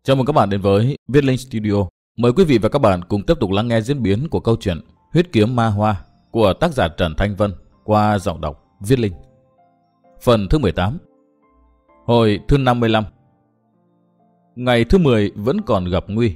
Chào mừng các bạn đến với Viết Linh Studio. Mời quý vị và các bạn cùng tiếp tục lắng nghe diễn biến của câu chuyện Huyết Kiếm Ma Hoa của tác giả Trần Thanh Vân qua giọng đọc Viết Linh. Phần thứ 18. Hồi thứ 55. Ngày thứ 10 vẫn còn gặp nguy.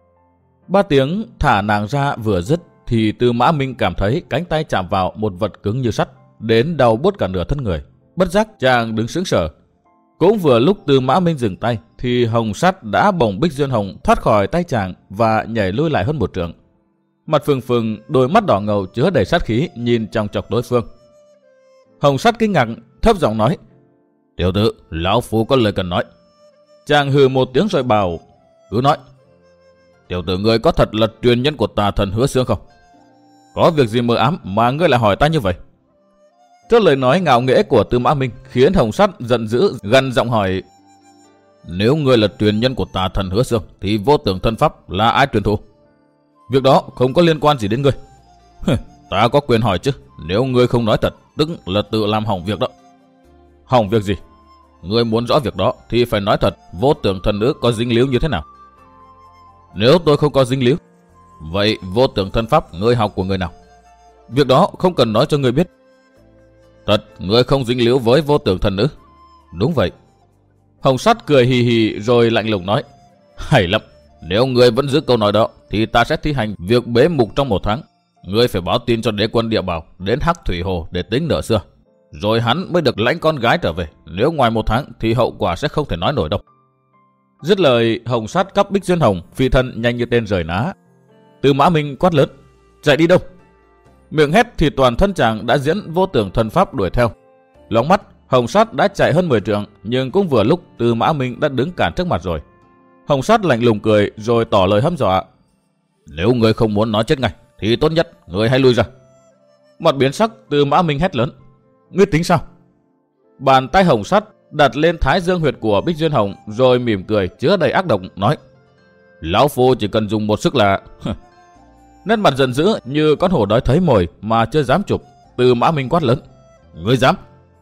3 tiếng thả nàng ra vừa dứt thì Tư Mã Minh cảm thấy cánh tay chạm vào một vật cứng như sắt, đến đau buốt cả nửa thân người. Bất giác chàng đứng sững sờ. Cũng vừa lúc Tư Mã Minh dừng tay thì hồng sắt đã bồng Bích Duyên Hồng thoát khỏi tay chàng và nhảy lui lại hơn một trượng. Mặt phừng phừng, đôi mắt đỏ ngầu chứa đầy sát khí nhìn chòng chọc đối phương. Hồng sắt kinh ngạc thấp giọng nói: "Tiểu tử, lão phu có lời cần nói." Chàng hừ một tiếng rồi bảo: "Cứ nói." "Tiểu tử, ngươi có thật là truyền nhân của tà thần Hứa Xương không? Có việc gì mờ ám mà ngươi lại hỏi ta như vậy?" Trước lời nói ngạo nghễ của Tư Mã Minh khiến Hồng Sắt giận dữ, gằn giọng hỏi: "Nếu ngươi là truyền nhân của tà thần Hứa Xương thì vô tưởng thân pháp là ai truyền thụ? Việc đó không có liên quan gì đến ngươi." "Ta có quyền hỏi chứ, nếu ngươi không nói thật tức là tự làm hỏng việc đó." "Hỏng việc gì? Ngươi muốn rõ việc đó thì phải nói thật, vô tưởng thần nữ có dính líu như thế nào?" "Nếu tôi không có dính líu, vậy vô tưởng thân pháp ngươi học của người nào? Việc đó không cần nói cho ngươi biết." "Thật, ngươi không dính líu với vô tưởng thần nữ?" "Đúng vậy." Hồng Sắt cười hì hì rồi lạnh lùng nói: "Hay lắm, nếu ngươi vẫn giữ câu nói đó thì ta sẽ thi hành việc bế mục trong 1 tháng. Ngươi phải báo tin cho đế quân Địa Bảo đến Hắc Thủy Hồ để tính nợ xưa, rồi hắn mới được lãnh con gái trở về. Nếu ngoài 1 tháng thì hậu quả sẽ không thể nói nổi đâu." Dứt lời, Hồng Sắt cắp Bích Duyên Hồng phi thân nhanh như tên rời ná. Tư Mã Minh quát lớn: "Chạy đi đâu?" Miệng hét thì toàn thân chàng đã diễn vô tưởng thần pháp đuổi theo. Lóng mắt, Hồng Sắt đã chạy hơn 10 trượng, nhưng cũng vừa lúc Tư Mã Minh đã đứng cản trước mặt rồi. Hồng Sắt lạnh lùng cười rồi tỏ lời hăm dọa: "Nếu ngươi không muốn nó chết ngay thì tốt nhất ngươi hãy lui ra." Mặt biến sắc, Tư Mã Minh hét lớn: "Ngươi tính sao?" Bàn tay Hồng Sắt đặt lên thái dương huyệt của Bích Duyên Hồng rồi mỉm cười chứa đầy ác độc nói: "Lão phu chỉ cần dùng một sức là..." Nét mặt giận dữ như con hổ đói thấy mồi mà chưa dám chụp, Tư Mã Minh quát lớn: "Ngươi dám?"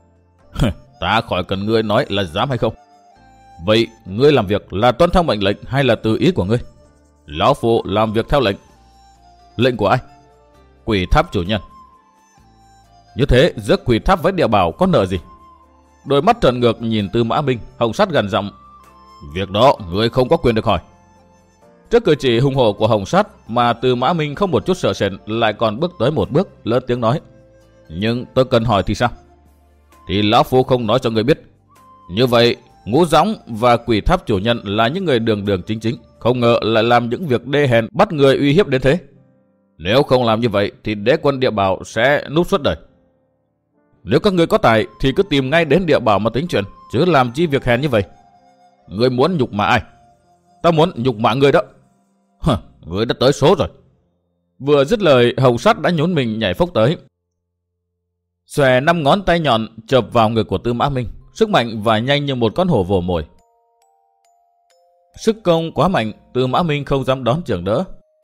"Ta khỏi cần ngươi nói là dám hay không. Vậy ngươi làm việc là tuân theo mệnh lệnh hay là từ ý của ngươi?" "Lão phu làm việc theo lệnh." "Lệnh của ai?" "Quỷ tháp chủ nhân." "Như thế giữa Quỷ tháp với Địa Bảo có nợ gì?" Đôi mắt trợn ngược nhìn Tư Mã Minh, Hồng Sắt gằn giọng: "Việc đó ngươi không có quyền được hỏi." Trước cử chỉ hung hổ của Hồng Sắt mà Tư Mã Minh không một chút sợ sệt, lại còn bước tới một bước lớn tiếng nói: "Nhưng tôi cần hỏi thì sao?" "Thì lão phu không nói cho người biết. Như vậy Ngũ Dõng và Quỷ tháp chủ nhân là những người đường đường chính chính, không ngờ lại làm những việc đê hèn bắt người uy hiếp đến thế. Nếu không làm như vậy thì đế quân Địa Bảo sẽ núp suốt đời. Nếu các ngươi có tài thì cứ tìm ngay đến Địa Bảo mà tính chuyện, chứ làm chi việc hèn như vậy. Ngươi muốn nhục mạ ai? Ta muốn nhục mạ ngươi đó." "Ngươi đã tới số rồi." Vừa dứt lời, Hồng Sắt đã nhún mình nhảy phốc tới, xòe 5 ngón tay nhọn chộp vào người của Tư Mã Minh, sức mạnh và nhanh như một con hổ vồ mồi. Sức công quá mạnh, Tư Mã Minh không dám đón chưởng đỡ.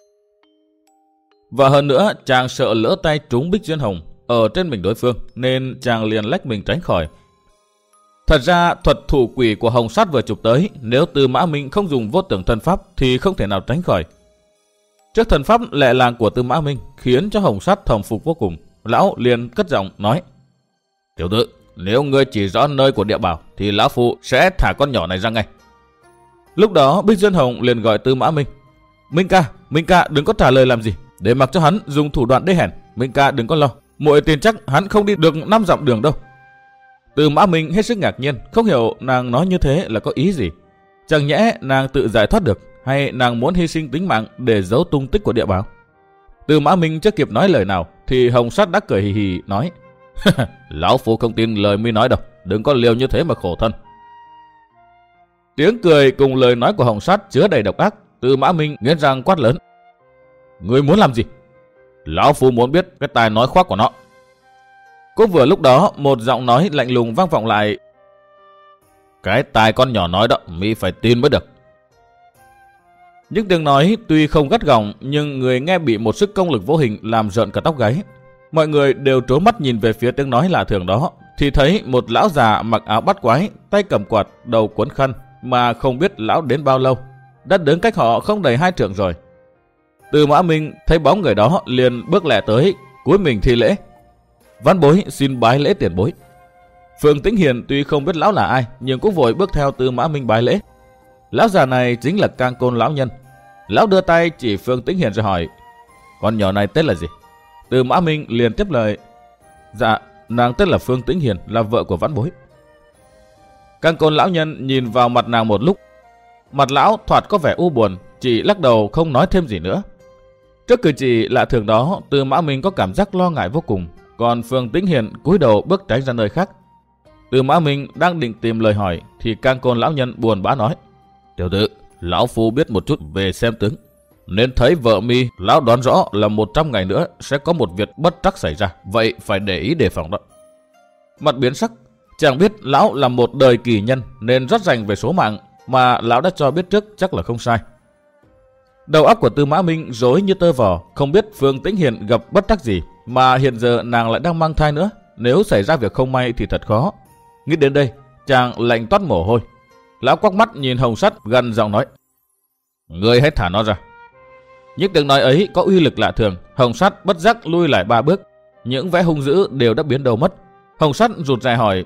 Và hơn nữa, chàng sợ lỡ tay trúng Bích Duyên Hồng ở trên mình đối phương, nên chàng liền lách mình tránh khỏi. Thật ra thuật thủ quỷ của Hồng Sắt vừa chụp tới, nếu Tư Mã Minh không dùng vô tưởng thần pháp thì không thể nào tránh khỏi. Trước thần pháp lẹ làng của Tư Mã Minh khiến cho Hồng Sắt thầm phục vô cùng. Lão liền cất giọng nói: "Tiểu tử, nếu ngươi chỉ rõ nơi của Địa Bảo thì lão phu sẽ thả con nhỏ này ra ngay." Lúc đó Bích Duyên Hồng liền gọi Tư Mã Minh: Minh ca đừng có trả lời làm gì, để mặc cho hắn dùng thủ đoạn đê hèn. Minh ca đừng có lo, muội tin chắc hắn không đi được 5 dặm đường đâu." Tư Mã Minh hết sức ngạc nhiên, không hiểu nàng nói như thế là có ý gì. Chẳng nhẽ nàng tự giải thoát được, hay nàng muốn hy sinh tính mạng để giấu tung tích của Địa Bảo? Tư Mã Minh chưa kịp nói lời nào thì Hồng Sắt đã cười hì hì nói: "Lão phu không tin lời mi nói đâu, đừng có liều như thế mà khổ thân." Tiếng cười cùng lời nói của Hồng Sắt chứa đầy độc ác. Tư Mã Minh nghiến răng quát lớn: "Ngươi muốn làm gì?" "Lão phu muốn biết cái tài nói khoác của nó." Cũng vừa lúc đó, một giọng nói lạnh lùng vang vọng lại: "Cái tài con nhỏ nói đó mi phải tin mới được." Những tiếng nói tuy không gắt gỏng, nhưng người nghe bị một sức công lực vô hình làm rợn cả tóc gáy. Mọi người đều trố mắt nhìn về phía tiếng nói lạ thường đó, thì thấy một lão già mặc áo bắt quái, tay cầm quạt, đầu cuốn khăn, mà không biết lão đến bao lâu. đã đứng cách họ không đầy 2 trượng rồi. Tư Mã Minh thấy bóng người đó liền bước lẹ tới, cúi mình thi lễ. Văn bối xin bái lễ tiền bối. Phương Tĩnh Hiền tuy không biết lão là ai, nhưng cũng vội bước theo Tư Mã Minh bái lễ. Lão già này chính là Cang Côn lão nhân. Lão đưa tay chỉ Phương Tĩnh Hiền rồi hỏi: con nhỏ này tên là gì? Tư Mã Minh liền tiếp lời: dạ, nàng tên là Phương Tĩnh Hiền, là vợ của Vãn bối. Cang Côn lão nhân nhìn vào mặt nàng một lúc. Mặt lão thoạt có vẻ u buồn, chỉ lắc đầu không nói thêm gì nữa. Trước cử chỉ lạ thường đó, Tư Mã Minh có cảm giác lo ngại vô cùng, còn Phương Tĩnh Hiền cúi đầu bước tránh ra nơi khác. Tư Mã Minh đang định tìm lời hỏi thì Cang Côn lão nhân buồn bã nói: tiểu tử, lão phu biết một chút về xem tướng, nên thấy vợ mi lão đoán rõ là 100 ngày nữa sẽ có một việc bất trắc xảy ra, vậy phải để ý đề phòng đó. Mặt biến sắc, chàng biết lão là một đời kỳ nhân nên rất rành về số mạng, mà lão đã cho biết trước chắc là không sai. Đầu óc của Tư Mã Minh rối như tơ vò, không biết Phương Tĩnh Hiền gặp bất trắc gì, mà hiện giờ nàng lại đang mang thai nữa, nếu xảy ra việc không may thì thật khó. Nghĩ đến đây, chàng lạnh toát mồ hôi. Lão quắc mắt nhìn Hồng Sắt, gằn giọng nói: ngươi hãy thả nó ra. Những tiếng nói ấy có uy lực lạ thường. Hồng Sắt bất giác lui lại 3 bước, những vẻ hung dữ đều đã biến đâu mất. Hồng Sắt rụt rè hỏi: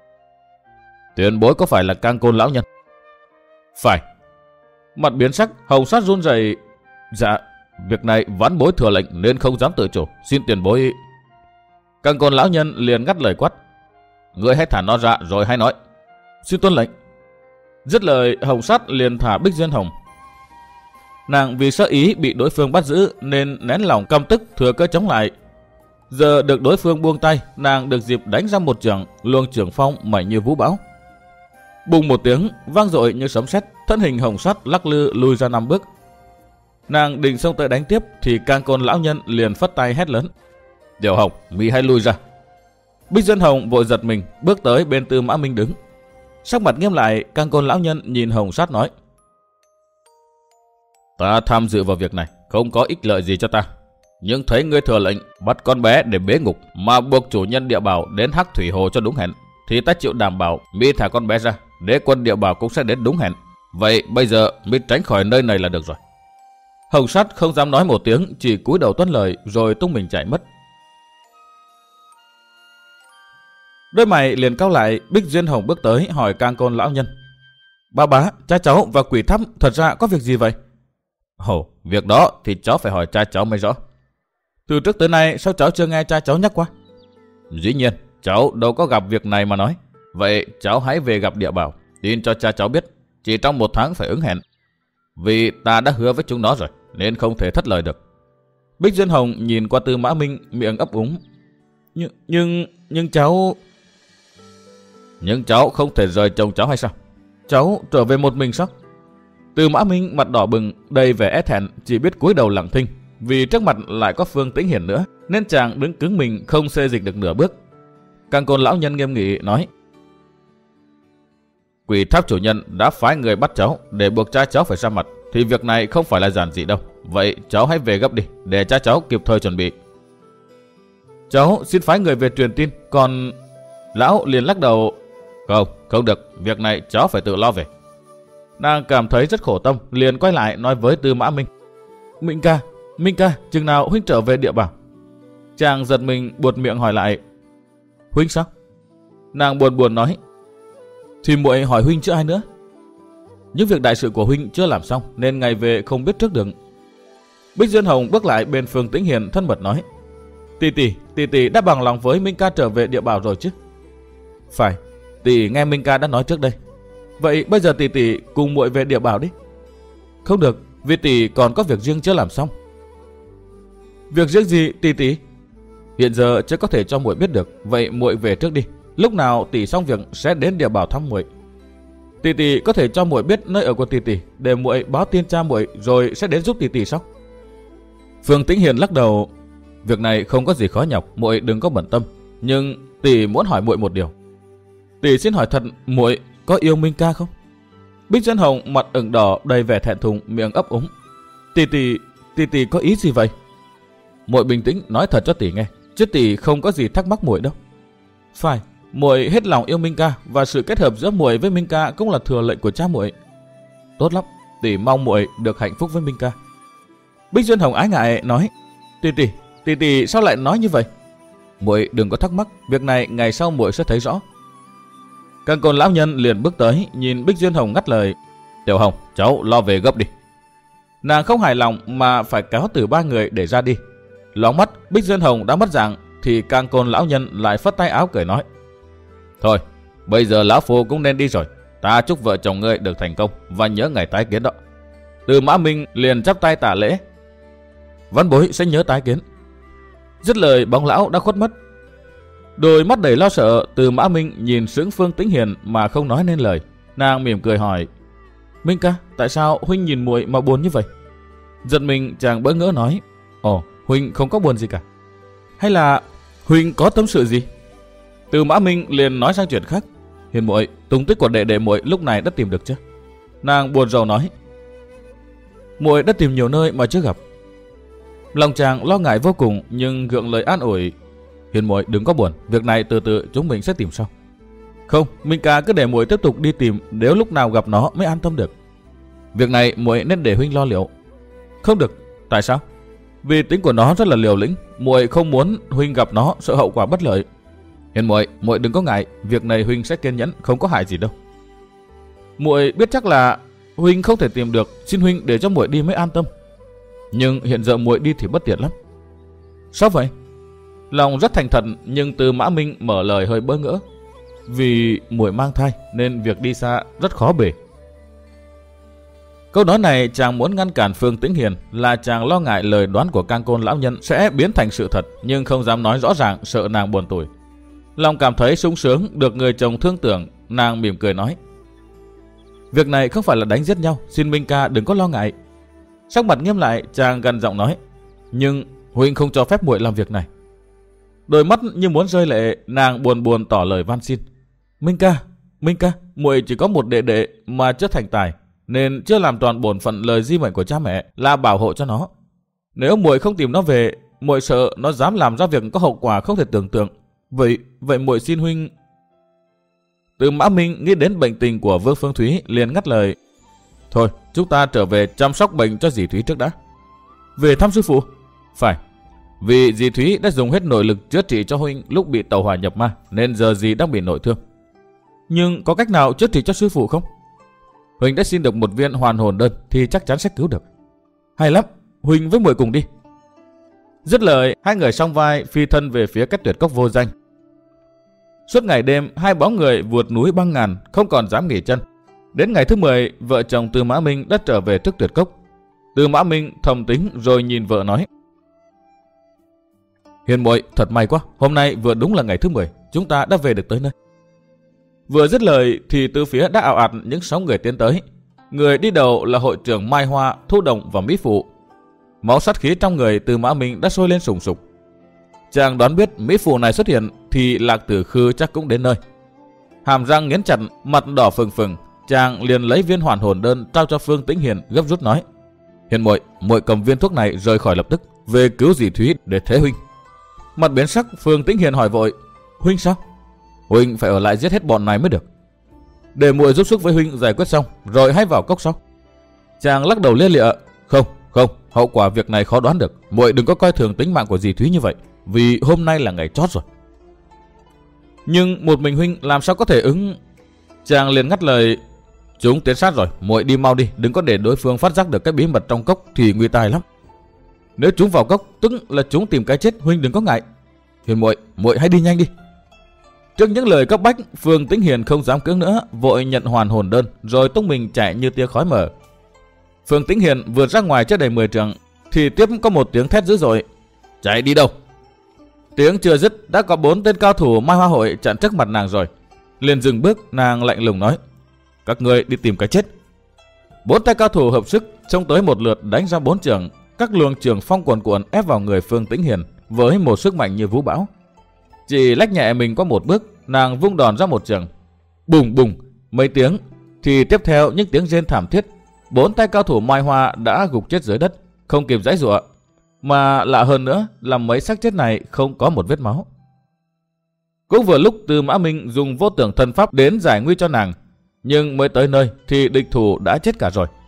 tiền bối có phải là Cang Côn lão nhân? Phải. Mặt biến sắc, Hồng Sắt run rẩy: dạ, việc này Vãn bối thừa lệnh nên không dám tự chủ, xin tiền bối. Cang Côn lão nhân liền ngắt lời quát: ngươi hãy thả nó ra rồi hãy nói. Xin tuân lệnh. Dứt lời, Hồng Sắt liền thả Bích Duyên Hồng. Nàng vì sợ ý bị đối phương bắt giữ nên nén lòng căm tức, thừa cơ chống lại. Giờ được đối phương buông tay, nàng được dịp đánh ra một chưởng, luồng chưởng phong mạnh như vũ bão. Bùng một tiếng vang dội như sấm sét, thân hình Hồng Sắt lắc lư lùi ra 5 bước. Nàng định xông tới đánh tiếp thì Cang Côn lão nhân liền phất tay hét lớn: Tiểu Hồng, mi hãy lui ra. Bích Duyên Hồng vội giật mình, bước tới bên Tư Mã Minh đứng. Sắc mặt nghiêm lại, Cang Côn lão nhân nhìn Hồng Sắt nói: ta tham dự vào việc này không có ích lợi gì cho ta, nhưng thấy ngươi thừa lệnh bắt con bé để bế ngục mà buộc chủ nhân địa bảo đến Hắc Thủy Hồ cho đúng hẹn, thì ta chịu đảm bảo mi thả con bé ra, đế quân địa bảo cũng sẽ đến đúng hẹn. Vậy bây giờ mi tránh khỏi nơi này là được rồi. Hồng Sắt không dám nói một tiếng, chỉ cúi đầu tuân lời rồi tung mình chạy mất. Đôi mày liền cau lại, Bích Duyên Hồng bước tới hỏi Cang Côn lão nhân: Ba bá, cha cháu và quỷ thắp thật ra có việc gì vậy? Ồ, việc đó thì cháu phải hỏi cha cháu mới rõ. Từ trước tới nay sao cháu chưa nghe cha cháu nhắc qua? Dĩ nhiên, cháu đâu có gặp việc này mà nói. Vậy cháu hãy về gặp địa bảo, tin cho cha cháu biết, chỉ trong 1 tháng phải ứng hẹn. Vì ta đã hứa với chúng nó rồi, nên không thể thất lời được. Bích Duyên Hồng nhìn qua Tư Mã Minh, miệng ấp úng: Nhưng cháu... Nhưng cháu không thể rời chồng cháu hay sao? Cháu trở về một mình sao? Tư Mã Minh mặt đỏ bừng, đầy vẻ é thẹn, chỉ biết cúi đầu lặng thinh. Vì trước mặt lại có Phương Tĩnh Hiền nữa, nên chàng đứng cứng mình không xê dịch được nửa bước. Cang Côn lão nhân nghiêm nghị nói: Quỷ tháp chủ nhân đã phái người bắt cháu để buộc cha cháu phải ra mặt, thì việc này không phải là giản dị đâu. Vậy cháu hãy về gấp đi, để cha cháu kịp thời chuẩn bị. Cháu xin phái người về truyền tin, còn... Lão liền lắc đầu: Không được, việc này cháu phải tự lo về. Nàng cảm thấy rất khổ tâm, liền quay lại nói với Tư Mã Minh: Minh ca, chừng nào huynh trở về địa bảo? Chàng giật mình buột miệng hỏi lại: Huynh sao? Nàng buồn nói: Thì muội hỏi huynh chứ ai nữa. Những việc đại sự của huynh chưa làm xong nên ngày về không biết trước được. Bích Duyên Hồng bước lại bên Phương Tĩnh Hiền thân mật nói: Tỷ đã bằng lòng với Minh ca trở về địa bảo rồi chứ? Phải, tỷ nghe Minh ca đã nói trước đây. Vậy bây giờ tỷ cùng muội về địa bảo đi. Không được, vì tỷ còn có việc riêng chưa làm xong. Việc riêng gì tỷ? Hiện giờ chưa có thể cho muội biết được, vậy muội về trước đi. Lúc nào tỷ xong việc sẽ đến địa bảo thăm muội. Tỷ có thể cho muội biết nơi ở của tỷ để muội báo tin cha muội rồi sẽ đến giúp tỷ sao? Phương Tĩnh Hiền lắc đầu: Việc này không có gì khó nhọc, muội đừng có bận tâm. Nhưng tỷ muốn hỏi muội một điều. Tỷ xin hỏi thật, muội có yêu Minh ca không? Bích Duyên Hồng mặt ửng đỏ, đầy vẻ thẹn thùng, miệng ấp úng: Tỷ có ý gì vậy? Muội bình tĩnh nói thật cho tỷ nghe, chứ tỷ không có gì thắc mắc muội đâu. Phải, muội hết lòng yêu Minh ca, và sự kết hợp giữa muội với Minh ca cũng là thừa lệnh của cha muội. Tốt lắm, tỷ mong muội được hạnh phúc với Minh ca. Bích Duyên Hồng ái ngại nói, tỷ sao lại nói như vậy? Muội đừng có thắc mắc, việc này ngày sau muội sẽ thấy rõ. Càng Côn lão nhân liền bước tới, nhìn Bích Duyên Hồng ngắt lời, Tiểu Hồng, cháu lo về gấp đi. Nàng không hài lòng mà phải cáo từ ba người để ra đi. Loáng mắt Bích Duyên Hồng đã mất dạng, thì Càng Côn lão nhân lại phất tay áo cười nói, thôi, bây giờ lão phu cũng nên đi rồi. Ta chúc vợ chồng ngươi được thành công và nhớ ngày tái kiến đó. Từ Mã Minh liền chắp tay tạ lễ, văn bối sẽ nhớ tái kiến. Dứt lời bóng lão đã khuất mất. Đôi mắt đầy lo sợ, Từ Mã Minh nhìn sững Phương Tĩnh Hiền mà không nói nên lời. Nàng mỉm cười hỏi, Minh ca, tại sao huynh nhìn muội mà buồn như vậy? Giật mình chàng bỡ ngỡ nói, ồ, huynh không có buồn gì cả. Hay là huynh có tâm sự gì? Từ Mã Minh liền nói sang chuyện khác, Hiền muội, tung tích của đệ đệ muội lúc này đã tìm được chưa? Nàng buồn rầu nói, muội đã tìm nhiều nơi mà chưa gặp. Lòng chàng lo ngại vô cùng nhưng gượng lời an ủi, Hiền muội đừng có buồn, việc này từ từ chúng mình sẽ tìm sau. Không, Minh ca cứ để muội tiếp tục đi tìm, nếu lúc nào gặp nó mới an tâm được. Việc này muội nên để huynh lo liệu. Không được, tại sao? Vì tính của nó rất là liều lĩnh, muội không muốn huynh gặp nó sợ hậu quả bất lợi. Hiền muội đừng có ngại, việc này huynh sẽ kiên nhẫn, không có hại gì đâu. Muội biết chắc là huynh không thể tìm được, xin huynh để cho muội đi mới an tâm. Nhưng hiện giờ muội đi thì bất tiện lắm. Sao vậy? Lòng rất thành thật nhưng Từ Mã Minh mở lời hơi bỡ ngỡ. Vì muội mang thai nên việc đi xa rất khó bề. Câu nói này chàng muốn ngăn cản Phương Tĩnh Hiền, là chàng lo ngại lời đoán của Càng Côn lão nhân sẽ biến thành sự thật, nhưng không dám nói rõ ràng sợ nàng buồn tủi. Lòng cảm thấy sung sướng được người chồng thương tưởng, nàng mỉm cười nói, việc này không phải là đánh giết nhau, xin Minh ca đừng có lo ngại. Sắc mặt nghiêm lại, chàng gằn giọng nói, nhưng huynh không cho phép muội làm việc này. Đôi mắt như muốn rơi lệ, nàng buồn tỏ lời van xin, Minh ca, muội chỉ có một đệ đệ mà chưa thành tài, nên chưa làm tròn bổn phận lời di mệnh của cha mẹ là bảo hộ cho nó. Nếu muội không tìm nó về, muội sợ nó dám làm ra việc có hậu quả không thể tưởng tượng. Vậy muội xin huynh. Từ Mã Minh nghĩ đến bệnh tình của Vương Phương Thúy liền ngắt lời, thôi chúng ta trở về chăm sóc bệnh cho dì Thúy trước đã. Về thăm sư phụ? Phải, vì dì Thúy đã dùng hết nội lực chữa trị cho huynh lúc bị tẩu hỏa nhập ma, nên giờ dì đang bị nội thương. Nhưng có cách nào chữa trị cho sư phụ không? Huynh đã xin được một viên hoàn hồn đơn thì chắc chắn sẽ cứu được. Hay lắm, huynh với muội cùng đi. Dứt lời, hai người song vai phi thân về phía cái tuyệt cốc vô danh. Suốt ngày đêm, hai bóng người vượt núi băng ngàn, không còn dám nghỉ chân. Đến ngày thứ 10, vợ chồng Từ Mã Minh đã trở về trước tuyệt cốc. Từ Mã Minh thầm tính rồi nhìn vợ nói, Hiền muội, thật may quá, hôm nay vừa đúng là ngày thứ 10, chúng ta đã về được tới nơi. Vừa dứt lời thì từ phía đã ào ạt những 6 người tiến tới. Người đi đầu là hội trưởng Mai Hoa, Thu Đồng và Mỹ Phụ. Máu sát khí trong người Từ Mã Minh đã sôi lên sùng sục. Chàng đoán biết Mỹ Phụ này xuất hiện thì Lạc Tử Khư chắc cũng đến nơi. Hàm răng nghiến chặt, mặt đỏ phừng phừng, chàng liền lấy viên hoàn hồn đơn trao cho Phương Tĩnh Hiền, gấp rút nói, Hiền muội cầm viên thuốc này rời khỏi lập tức, về cứu dì Thúy để thế huynh. Mặt biến sắc, Phương Tĩnh Hiền hỏi vội, huynh sao? Huynh phải ở lại giết hết bọn này mới được. Để muội giúp sức với huynh giải quyết xong rồi hãy vào cốc sau. Chàng lắc đầu lia lịa, không, hậu quả việc này khó đoán được, muội đừng có coi thường tính mạng của dì Thúy như vậy, vì hôm nay là ngày chót rồi. Nhưng một mình huynh làm sao có thể ứng? Chàng liền ngắt lời, chúng tiến sát rồi, muội đi mau đi, đừng có để đối phương phát giác được cái bí mật trong cốc thì nguy tai lắm. Nếu chúng vào cốc tức là chúng tìm cái chết, huynh đừng có ngại. Hiền muội hãy đi nhanh đi. Trước những lời cấp bách, Phương Tĩnh Hiền không dám cưỡng nữa, vội nhận hoàn hồn đơn rồi tung mình chạy như tia khói mờ. Phương Tĩnh Hiền vượt ra ngoài chưa đầy 10 trượng thì tiếp có một tiếng thét dữ dội, chạy đi đâu? Tiếng chưa dứt đã có 4 tên cao thủ Mai Hoa hội chặn trước mặt nàng rồi. Liền dừng bước, nàng lạnh lùng nói, các ngươi đi tìm cái chết. 4 tay cao thủ hợp sức xông tới một lượt đánh ra 4 chưởng, các luồng chưởng phong cuồn cuộn ép vào người Phương Tĩnh Hiền với một sức mạnh như vũ bão. Chỉ lách nhẹ mình qua một bước, nàng vung đòn ra một chưởng, bùng bùng mấy tiếng, thì tiếp theo những tiếng rên thảm thiết. 4 tay cao thủ Mai Hoa đã gục chết dưới đất, không kịp giãy giụa, mà lạ hơn nữa là mấy xác chết này không có một vết máu. Cũng vừa lúc Từ Mã Minh dùng vô tưởng thần pháp đến giải nguy cho nàng, nhưng mới tới nơi thì địch thủ đã chết cả rồi.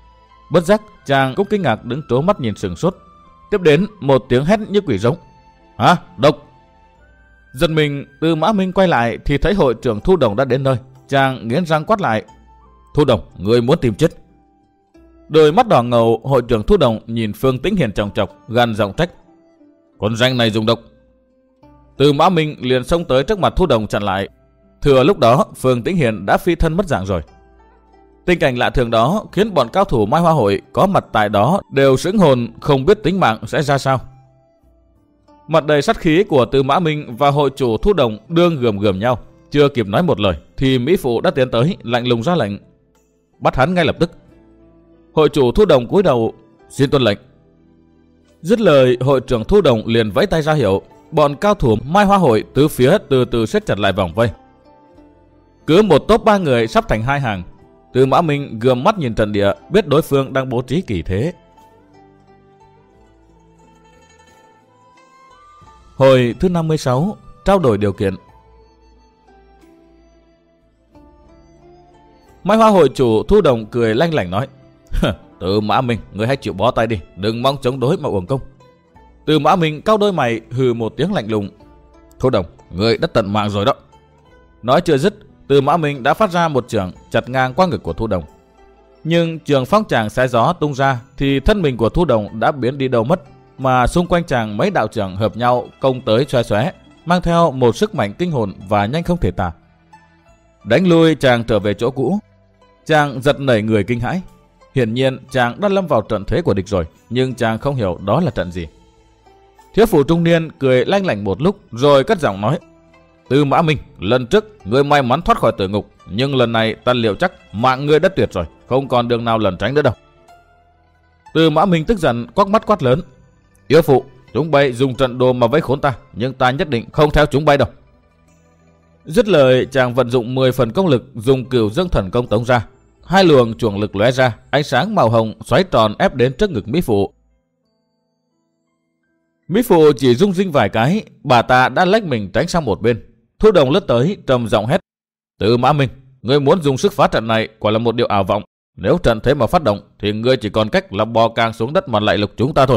Bất giác, chàng cũng kinh ngạc đứng trố mắt nhìn sừng sốt. Tiếp đến một tiếng hét như quỷ giống. Hả? Độc! Giật mình, Tư Mã Minh quay lại thì thấy hội trưởng Thu Đồng đã đến nơi. Chàng nghiến răng quát lại. Thu Đồng, ngươi muốn tìm chết? Đôi mắt đỏ ngầu, hội trưởng Thu Đồng nhìn Phương Tĩnh Hiền chòng chọc, gằn giọng trách. Con ranh này dùng độc. Tư Mã Minh liền xông tới trước mặt Thu Đồng chặn lại. Thừa lúc đó, Phương Tĩnh Hiền đã phi thân mất dạng rồi. Tình cảnh lạ thường đó khiến bọn cao thủ Mai Hoa Hội có mặt tại đó đều sững hồn, không biết tính mạng sẽ ra sao. Mặt đầy sát khí của Tư Mã Minh và hội chủ Thu Đồng đương gườm gườm nhau. Chưa kịp nói một lời thì Mỹ Phụ đã tiến tới, lạnh lùng ra lệnh. Bắt hắn ngay lập tức. Hội chủ Thu Đồng cúi đầu, xin tuân lệnh. Dứt lời, hội trưởng Thu Đồng liền vẫy tay ra hiệu. Bọn cao thủ Mai Hoa Hội tứ phía từ từ siết chặt lại vòng vây. Cứ một tốp 3 người sắp thành 2 hàng. Tư Mã Minh gườm mắt nhìn trận địa, biết đối phương đang bố trí kỳ thế. Hồi thứ 56, trao đổi điều kiện. Mai Hoa Hội chủ Thu Đồng cười lanh lảnh nói. Tư Mã Minh, ngươi hãy chịu bó tay đi, đừng mong chống đối mà uổng công. Tư Mã Minh cau đôi mày hừ một tiếng lạnh lùng. Thu Đồng, ngươi đã tận mạng rồi đó. Nói chưa dứt, Tư Mã Minh đã phát ra một chưởng chặt ngang qua ngực của Thu Đồng. Nhưng trường phong chàng xé gió tung ra thì thân mình của Thu Đồng đã biến đi đâu mất, mà xung quanh chàng mấy đạo chưởng hợp nhau công tới xoé xoé, mang theo một sức mạnh kinh hồn và nhanh không thể tả. Đánh lui chàng trở về chỗ cũ. Chàng giật nảy người kinh hãi. Hiển nhiên chàng đã lâm vào trận thế của địch rồi, nhưng chàng không hiểu đó là trận gì. Thiếu phụ trung niên cười lanh lảnh một lúc rồi cất giọng nói. Tư Mã Minh, lần trước ngươi may mắn thoát khỏi tử ngục, nhưng lần này ta liệu chắc mạng ngươi đã tuyệt rồi, không còn đường nào lẩn tránh nữa đâu. Tư Mã Minh tức giận quắc mắt quát lớn. Yêu phụ, chúng bay dùng trận đồ mà vây khốn ta, nhưng ta nhất định không theo chúng bay đâu. Dứt lời, chàng vận dụng 10 phần công lực, dùng Cửu Dương Thần Công tống ra. 2 luồng chuồng lực lóe ra, ánh sáng màu hồng xoáy tròn ép đến trước ngực Mỹ Phụ. Mỹ Phụ chỉ rung rinh vài cái, bà ta đã lách mình tránh sang một bên. Thu Đồng lướt tới, trầm giọng hét. Tư Mã Minh, ngươi muốn dùng sức phá trận này quả là một điều ảo vọng. Nếu trận thế mà phát động thì ngươi chỉ còn cách là bò càng xuống đất mà lại lục chúng ta thôi.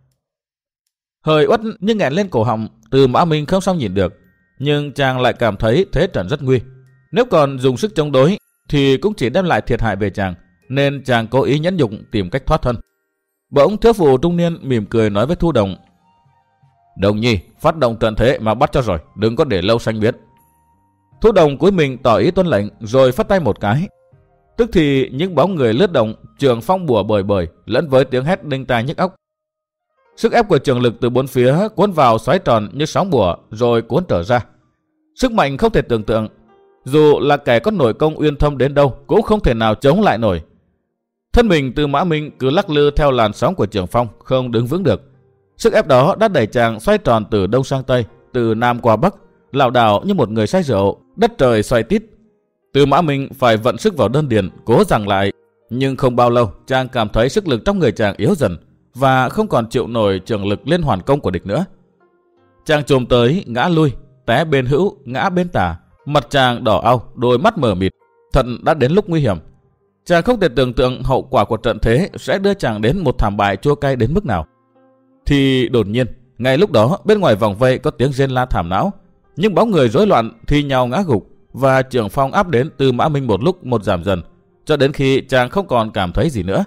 Hơi uất nhưng nghẹn lên cổ họng, Tư Mã Minh không sao nhìn được. Nhưng chàng lại cảm thấy thế trận rất nguy. Nếu còn dùng sức chống đối thì cũng chỉ đem lại thiệt hại về chàng, nên chàng cố ý nhẫn nhục tìm cách thoát thân. Bỗng thiếu phụ trung niên mỉm cười nói với Thu Đồng. Đồng nhi, phát động trận thế mà bắt cho rồi, đừng có để lâu xanh biết. Thu Đồng cúi mình tỏ ý tuân lệnh rồi phất tay một cái. Tức thì những bóng người lướt động, trường phong bùa bời bời lẫn với tiếng hét đinh tai nhức óc. Sức ép của trường lực từ bốn phía cuốn vào xoáy tròn như sóng bùa rồi cuốn trở ra. Sức mạnh không thể tưởng tượng, dù là kẻ có nội công uyên thâm đến đâu cũng không thể nào chống lại nổi. Thân mình Tư Mã Minh cứ lắc lư theo làn sóng của trường phong, không đứng vững được. Sức ép đó đã đẩy chàng xoay tròn từ đông sang tây, từ nam qua bắc, lảo đảo như một người say rượu, đất trời xoay tít. Tư Mã Minh phải vận sức vào đơn điền, cố giằng lại, nhưng không bao lâu chàng cảm thấy sức lực trong người chàng yếu dần và không còn chịu nổi trường lực liên hoàn công của địch nữa. Chàng chồm tới, ngã lui, té bên hữu, ngã bên tả, mặt chàng đỏ au, đôi mắt mờ mịt. Thật đã đến lúc nguy hiểm. Chàng không thể tưởng tượng hậu quả của trận thế sẽ đưa chàng đến một thảm bại chua cay đến mức nào. Thì đột nhiên, ngay lúc đó bên ngoài vòng vây có tiếng rên la thảm não, những bóng người rối loạn thi nhau ngã gục và trường phong áp đến Tư Mã Minh một lúc một giảm dần, cho đến khi chàng không còn cảm thấy gì nữa.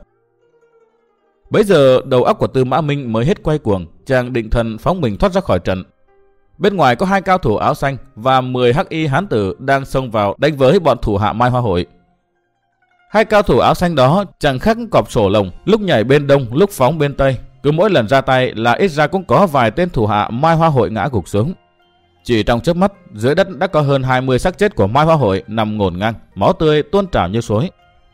Bấy giờ đầu óc của Tư Mã Minh mới hết quay cuồng, chàng định thần phóng mình thoát ra khỏi trận. Bên ngoài có 2 cao thủ áo xanh và 10 hắc y hán tử đang xông vào đánh với bọn thủ hạ Mai Hoa Hội. 2 cao thủ áo xanh đó chẳng khác cọp sổ lồng, lúc nhảy bên đông lúc phóng bên tây, cứ mỗi lần ra tay là ít ra cũng có vài tên thủ hạ Mai Hoa Hội ngã gục xuống. Chỉ trong chớp mắt, dưới đất đã có hơn 20 xác chết của Mai Hoa Hội nằm ngổn ngang, máu tươi tuôn trào như suối.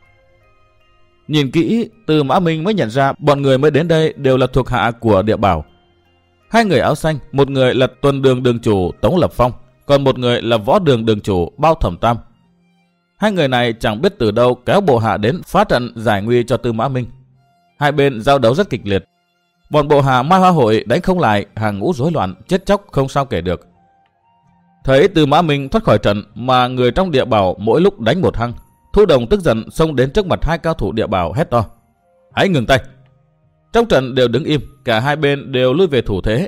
Nhìn kỹ, Tư Mã Minh mới nhận ra bọn người mới đến đây đều là thuộc hạ của Địa Bảo. 2 người áo xanh, một người là tuần đường đường chủ Tống Lập Phong, còn một người là võ đường đường chủ Bao Thẩm Tam. 2 người này chẳng biết từ đâu kéo bộ hạ đến phá trận giải nguy cho Tư Mã Minh. Hai bên giao đấu rất kịch liệt. Bọn bộ hạ Mai Hoa Hội đánh không lại, hàng ngũ rối loạn, chết chóc không sao kể được. Thấy Tư Mã Minh thoát khỏi trận mà người trong Địa Bảo mỗi lúc đánh một hăng, Thu Đồng tức giận xông đến trước mặt 2 cao thủ Địa Bảo hét to. hãy ngừng tay. Trong trận đều đứng im, cả hai bên đều lui về thủ thế.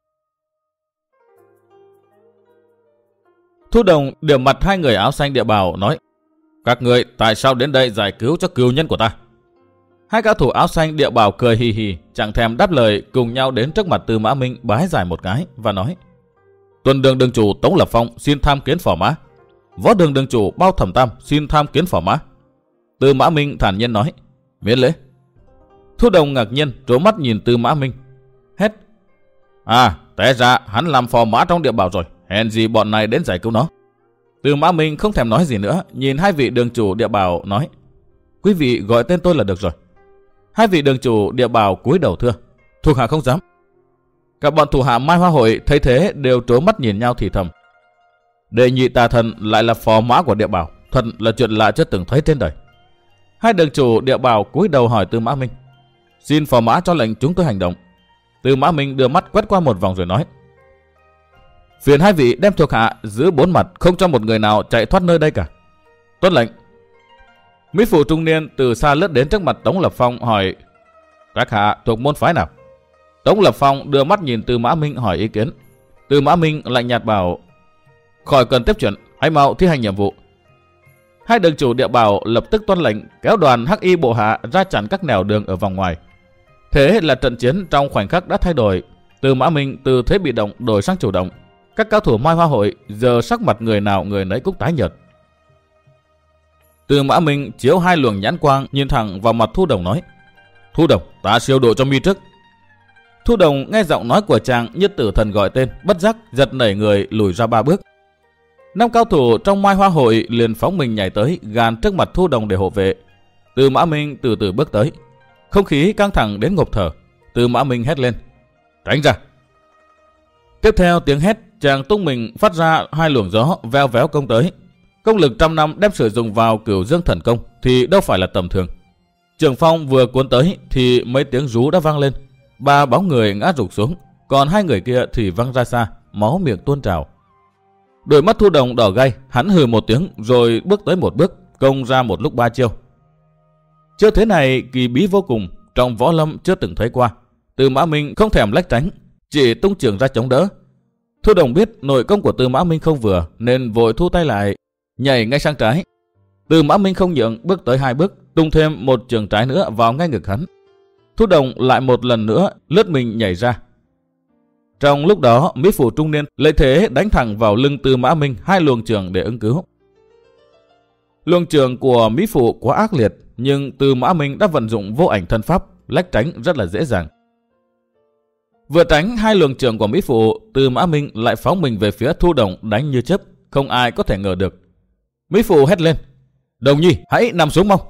Thu Đồng điểm mặt hai người áo xanh địa bào nói: các người tại sao đến đây giải cứu cho cừu nhân của ta? Hai cao thủ áo xanh địa bào cười hì hì, chẳng thèm đáp lời, cùng nhau đến trước mặt Tư Mã Minh bái dài một cái và nói: Tuần đường đường chủ Tống Lập Phong xin tham kiến phò mã. Võ đường đường chủ Bao Thẩm Tam xin tham kiến phò mã. Tư Mã Minh thản nhiên nói: miễn lễ. Thu Đồng ngạc nhiên trố mắt nhìn Tư Mã Minh, hét: té ra hắn làm phò mã trong địa bào rồi, hèn gì bọn này đến giải cứu nó. Tư Mã Minh không thèm nói gì nữa, nhìn hai vị đường chủ địa bào nói: quý vị gọi tên tôi là được rồi. Hai vị đường chủ địa bào cúi đầu thưa: thuộc hạ không dám. Cả bọn thủ hạ Mai Hoa Hội thấy thế đều trố mắt nhìn nhau thì thầm: đệ nhị tà thần lại là phò mã của địa bào, thật là chuyện lạ chưa từng thấy trên đời. Hai đường chủ địa bào cúi đầu hỏi Tư Mã Minh: xin phò mã cho lệnh chúng tôi hành động. Tư Mã Minh đưa mắt quét qua một vòng rồi nói: phiền hai vị đem thuộc hạ giữ bốn mặt, không cho một người nào chạy thoát nơi đây cả. Tuân lệnh. Mỹ phụ trung niên từ xa lướt đến trước mặt Tống Lập Phong hỏi: các hạ thuộc môn phái nào? Tống Lập Phong đưa mắt nhìn Tư Mã Minh hỏi ý kiến. Tư Mã Minh lạnh nhạt bảo: khỏi cần tiếp chuyện, hãy mau thi hành nhiệm vụ. Hai đường chủ địa bào lập tức tuân lệnh, kéo đoàn hắc y bộ hạ ra chặn các nẻo đường ở vòng ngoài. Thế là trận chiến trong khoảnh khắc đã thay đổi. Tư Mã Minh từ thế bị động đổi sang chủ động. Các cao thủ Mai Hoa Hội giờ sắc mặt người nào người nấy cũng tái nhợt. Tư Mã Minh chiếu hai luồng nhãn quang nhìn thẳng vào mặt Thu Đồng nói: Thu Đồng, ta siêu độ cho mi trước. Thu Đồng nghe giọng nói của chàng như tử thần gọi tên, bất giác giật nảy người lùi ra 3 bước. 5 cao thủ trong Mai Hoa Hội liền phóng mình nhảy tới, gàn trước mặt Thu Đồng để hộ vệ. Tư Mã Minh từ từ bước tới, không khí căng thẳng đến ngộp thở. Tư Mã Minh hét lên: tránh ra. Tiếp theo tiếng hét, chàng tung mình phát ra hai luồng gió veo véo công tới. Công lực trăm năm đem sử dụng vào Cửu Dương Thần Công thì đâu phải là tầm thường. Trường phong vừa cuốn tới thì mấy tiếng rú đã vang lên, 3 bóng người ngã rụng xuống, còn 2 người kia thì văng ra xa, máu miệng tuôn trào. Đôi mắt Thu Đồng đỏ gay, hắn hừ một tiếng rồi bước tới một bước, công ra một lúc 3 chiêu. Chiêu thế này kỳ bí vô cùng, trong võ lâm chưa từng thấy qua. Tư Mã Minh không thèm lách tránh, chỉ tung trường ra chống đỡ. Thu Đồng biết nội công của Tư Mã Minh không vừa nên vội thu tay lại, nhảy ngay sang trái. Tư Mã Minh không nhượng, bước tới 2 bước, tung thêm một trường trái nữa vào ngay ngực hắn. Thu Đồng lại một lần nữa lướt mình nhảy ra. Trong lúc đó, Mỹ phụ trung niên lấy thế đánh thẳng vào lưng Tư Mã Minh 2 luồng trường để ứng cứu. Luồng trường của Mỹ phụ quá ác liệt, nhưng Tư Mã Minh đã vận dụng vô ảnh thân pháp, lách tránh rất là dễ dàng. Vừa tránh 2 luồng trường của Mỹ phụ, Tư Mã Minh lại phóng mình về phía Thu Đồng đánh như chớp, không ai có thể ngờ được. Mỹ phụ hét lên: Đồng nhi, hãy nằm xuống mau.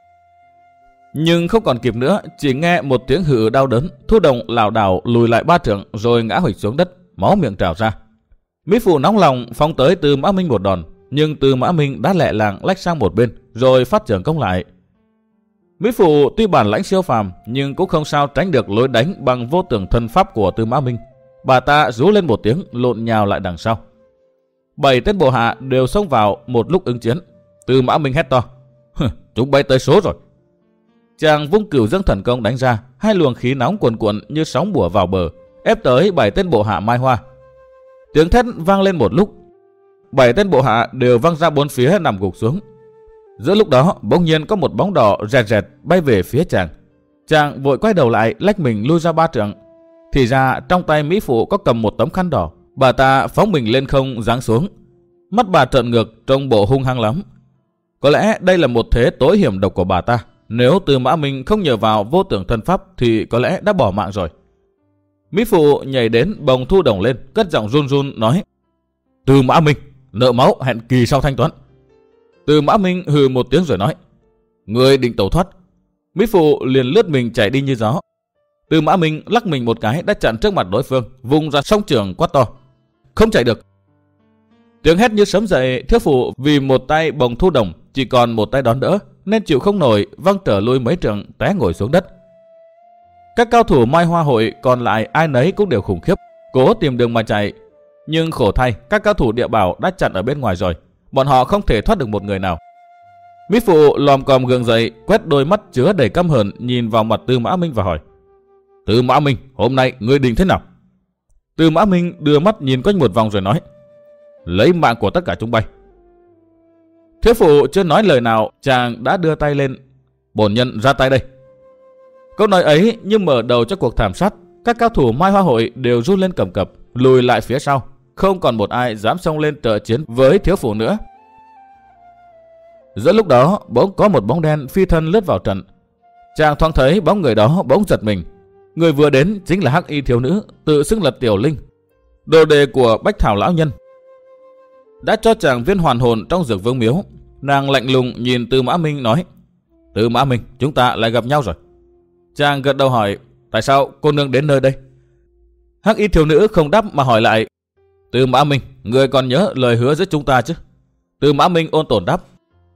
Nhưng không còn kịp nữa, chỉ nghe một tiếng hự đau đớn, Thu Đồng lảo đảo lùi lại 3 trượng rồi ngã huỵch xuống đất, máu miệng trào ra. Mỹ phụ nóng lòng phóng tới Tư Mã Minh một đòn, nhưng Tư Mã Minh đã lẹ làng lách sang một bên rồi phát trưởng công lại. Mỹ phụ tuy bản lãnh siêu phàm nhưng cũng không sao tránh được lối đánh bằng vô tưởng thân pháp của Tư Mã Minh. Bà ta rú lên một tiếng, lộn nhào lại đằng sau. 7 tên bộ hạ đều xông vào một lúc ứng chiến. Tư Mã Minh hét to: chúng bay tới số rồi. Chàng vung Cửu Dương Thần Công đánh ra, 2 luồng khí nóng cuồn cuộn như sóng bủa vào bờ, ép tới 7 tên bộ hạ Mai Hoa. Tiếng thét vang lên một lúc, 7 tên bộ hạ đều văng ra 4 phía nằm gục xuống. Giữa lúc đó, bỗng nhiên có một bóng đỏ rẹt rẹt bay về phía chàng. Chàng vội quay đầu lại, lách mình lui ra 3 trượng. Thì ra trong tay Mỹ phụ có cầm một tấm khăn đỏ. Bà ta phóng mình lên không giáng xuống. Mắt bà trợn ngược, trông bộ hung hăng lắm. Có lẽ đây là một thế tối hiểm độc của bà ta. Nếu Tư Mã Minh không nhờ vào vô tưởng thân pháp thì có lẽ đã bỏ mạng rồi. Mỹ phụ nhảy đến bồng Thu Đồng lên, cất giọng run run nói: Tư Mã Minh, nợ máu hẹn kỳ sau thanh toán. Tư Mã Minh hừ một tiếng rồi nói: Người định tẩu thoát. Mỹ phụ liền lướt mình chạy đi như gió. Tư Mã Minh lắc mình một cái đã chặn trước mặt đối phương, vung ra song trường quát to: Không chạy được. Tiếng hét như sấm dậy, thiếu phụ vì một tay bồng Thu Đồng, chỉ còn một tay đón đỡ nên chịu không nổi, văng trở lui mấy trượng, té ngồi xuống đất. Các cao thủ Mai Hoa Hội còn lại ai nấy cũng đều khủng khiếp, cố tìm đường mà chạy. Nhưng khổ thay, các cao thủ địa bảo đã chặn ở bên ngoài rồi, bọn họ không thể thoát được một người nào. Mỹ Phụ lòm còm gượng dậy, quét đôi mắt chứa đầy căm hờn nhìn vào mặt Tư Mã Minh và hỏi: Tư Mã Minh, hôm nay ngươi định thế nào? Tư Mã Minh đưa mắt nhìn quanh một vòng rồi nói: Lấy mạng của tất cả chúng bay. Thiếu phụ chưa nói lời nào, chàng đã đưa tay lên: Bổn nhân ra tay đây. Câu nói ấy như mở đầu cho cuộc thảm sát. Các cao thủ Mai Hoa Hội đều run lên cầm cập, lùi lại phía sau, không còn một ai dám xông lên trợ chiến với thiếu phụ nữa. Giữa lúc đó, bỗng có một bóng đen phi thân lướt vào trận. Chàng thoáng thấy bóng người đó bỗng giật mình. Người vừa đến chính là hắc y thiếu nữ, tự xưng là Tiểu Linh, đồ đệ của Bách Thảo lão nhân, đã cho chàng viên hoàn hồn trong Dược Vương miếu. Nàng lạnh lùng nhìn Tư Mã Minh nói: Tư Mã Minh, chúng ta lại gặp nhau rồi. Chàng gật đầu hỏi: Tại sao cô nương đến nơi đây? Hắc y thiếu nữ không đáp mà hỏi lại: Tư Mã Minh, người còn nhớ lời hứa giữa chúng ta chứ? Tư Mã Minh ôn tồn đáp: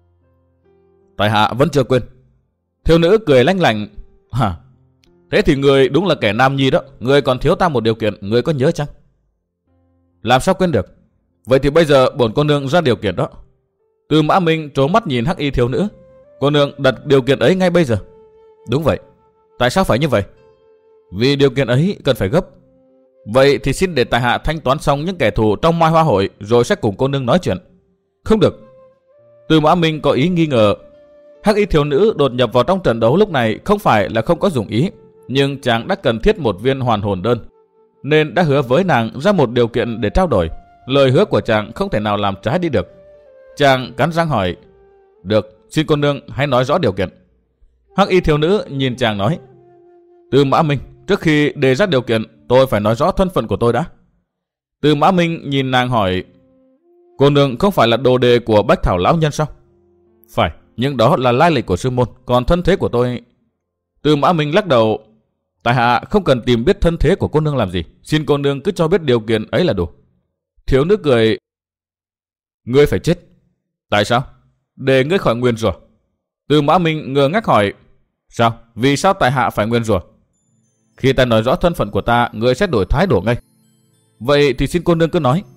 Tại hạ vẫn chưa quên. Thiếu nữ cười lanh lảnh: Hả? Thế thì người đúng là kẻ nam nhi đó. Người còn thiếu ta một điều kiện, người có nhớ chăng? Làm sao quên được? Vậy thì bây giờ bổn cô nương ra điều kiện đó. Tư Mã Minh trố mắt nhìn hắc y thiếu nữ: Cô nương đặt điều kiện ấy ngay bây giờ. Đúng vậy. Tại sao phải như vậy? Vì điều kiện ấy cần phải gấp. Vậy thì xin để tại hạ thanh toán xong những kẻ thù trong Mai Hoa Hội, rồi sẽ cùng cô nương nói chuyện. Không được. Tư Mã Minh có ý nghi ngờ. Hắc y thiếu nữ đột nhập vào trong trận đấu lúc này không phải là không có dụng ý, nhưng chàng đã cần thiết một viên hoàn hồn đơn, nên đã hứa với nàng ra một điều kiện để trao đổi. Lời hứa của chàng không thể nào làm trái đi được. Chàng cắn răng hỏi: Được, xin cô nương hãy nói rõ điều kiện. Hắc y thiếu nữ nhìn chàng nói: Tư Mã Minh, trước khi đề ra điều kiện, tôi phải nói rõ thân phận của tôi đã. Tư Mã Minh nhìn nàng hỏi: Cô nương không phải là đồ đề của Bách Thảo lão nhân sao? Phải, nhưng đó là lai lịch của sư môn, còn thân thế của tôi... Tư Mã Minh lắc đầu: Tại hạ không cần tìm biết thân thế của cô nương làm gì, xin cô nương cứ cho biết điều kiện ấy là đủ. Thiếu nữ cười: Ngươi phải chết. Tại sao? Để ngươi khỏi nguyền rủa. Tư Mã Minh ngơ ngác hỏi: Sao? Vì sao tại hạ phải nguyền rủa? Khi ta nói rõ thân phận của ta, ngươi sẽ đổi thái độ ngay. Vậy thì xin cô nương cứ nói.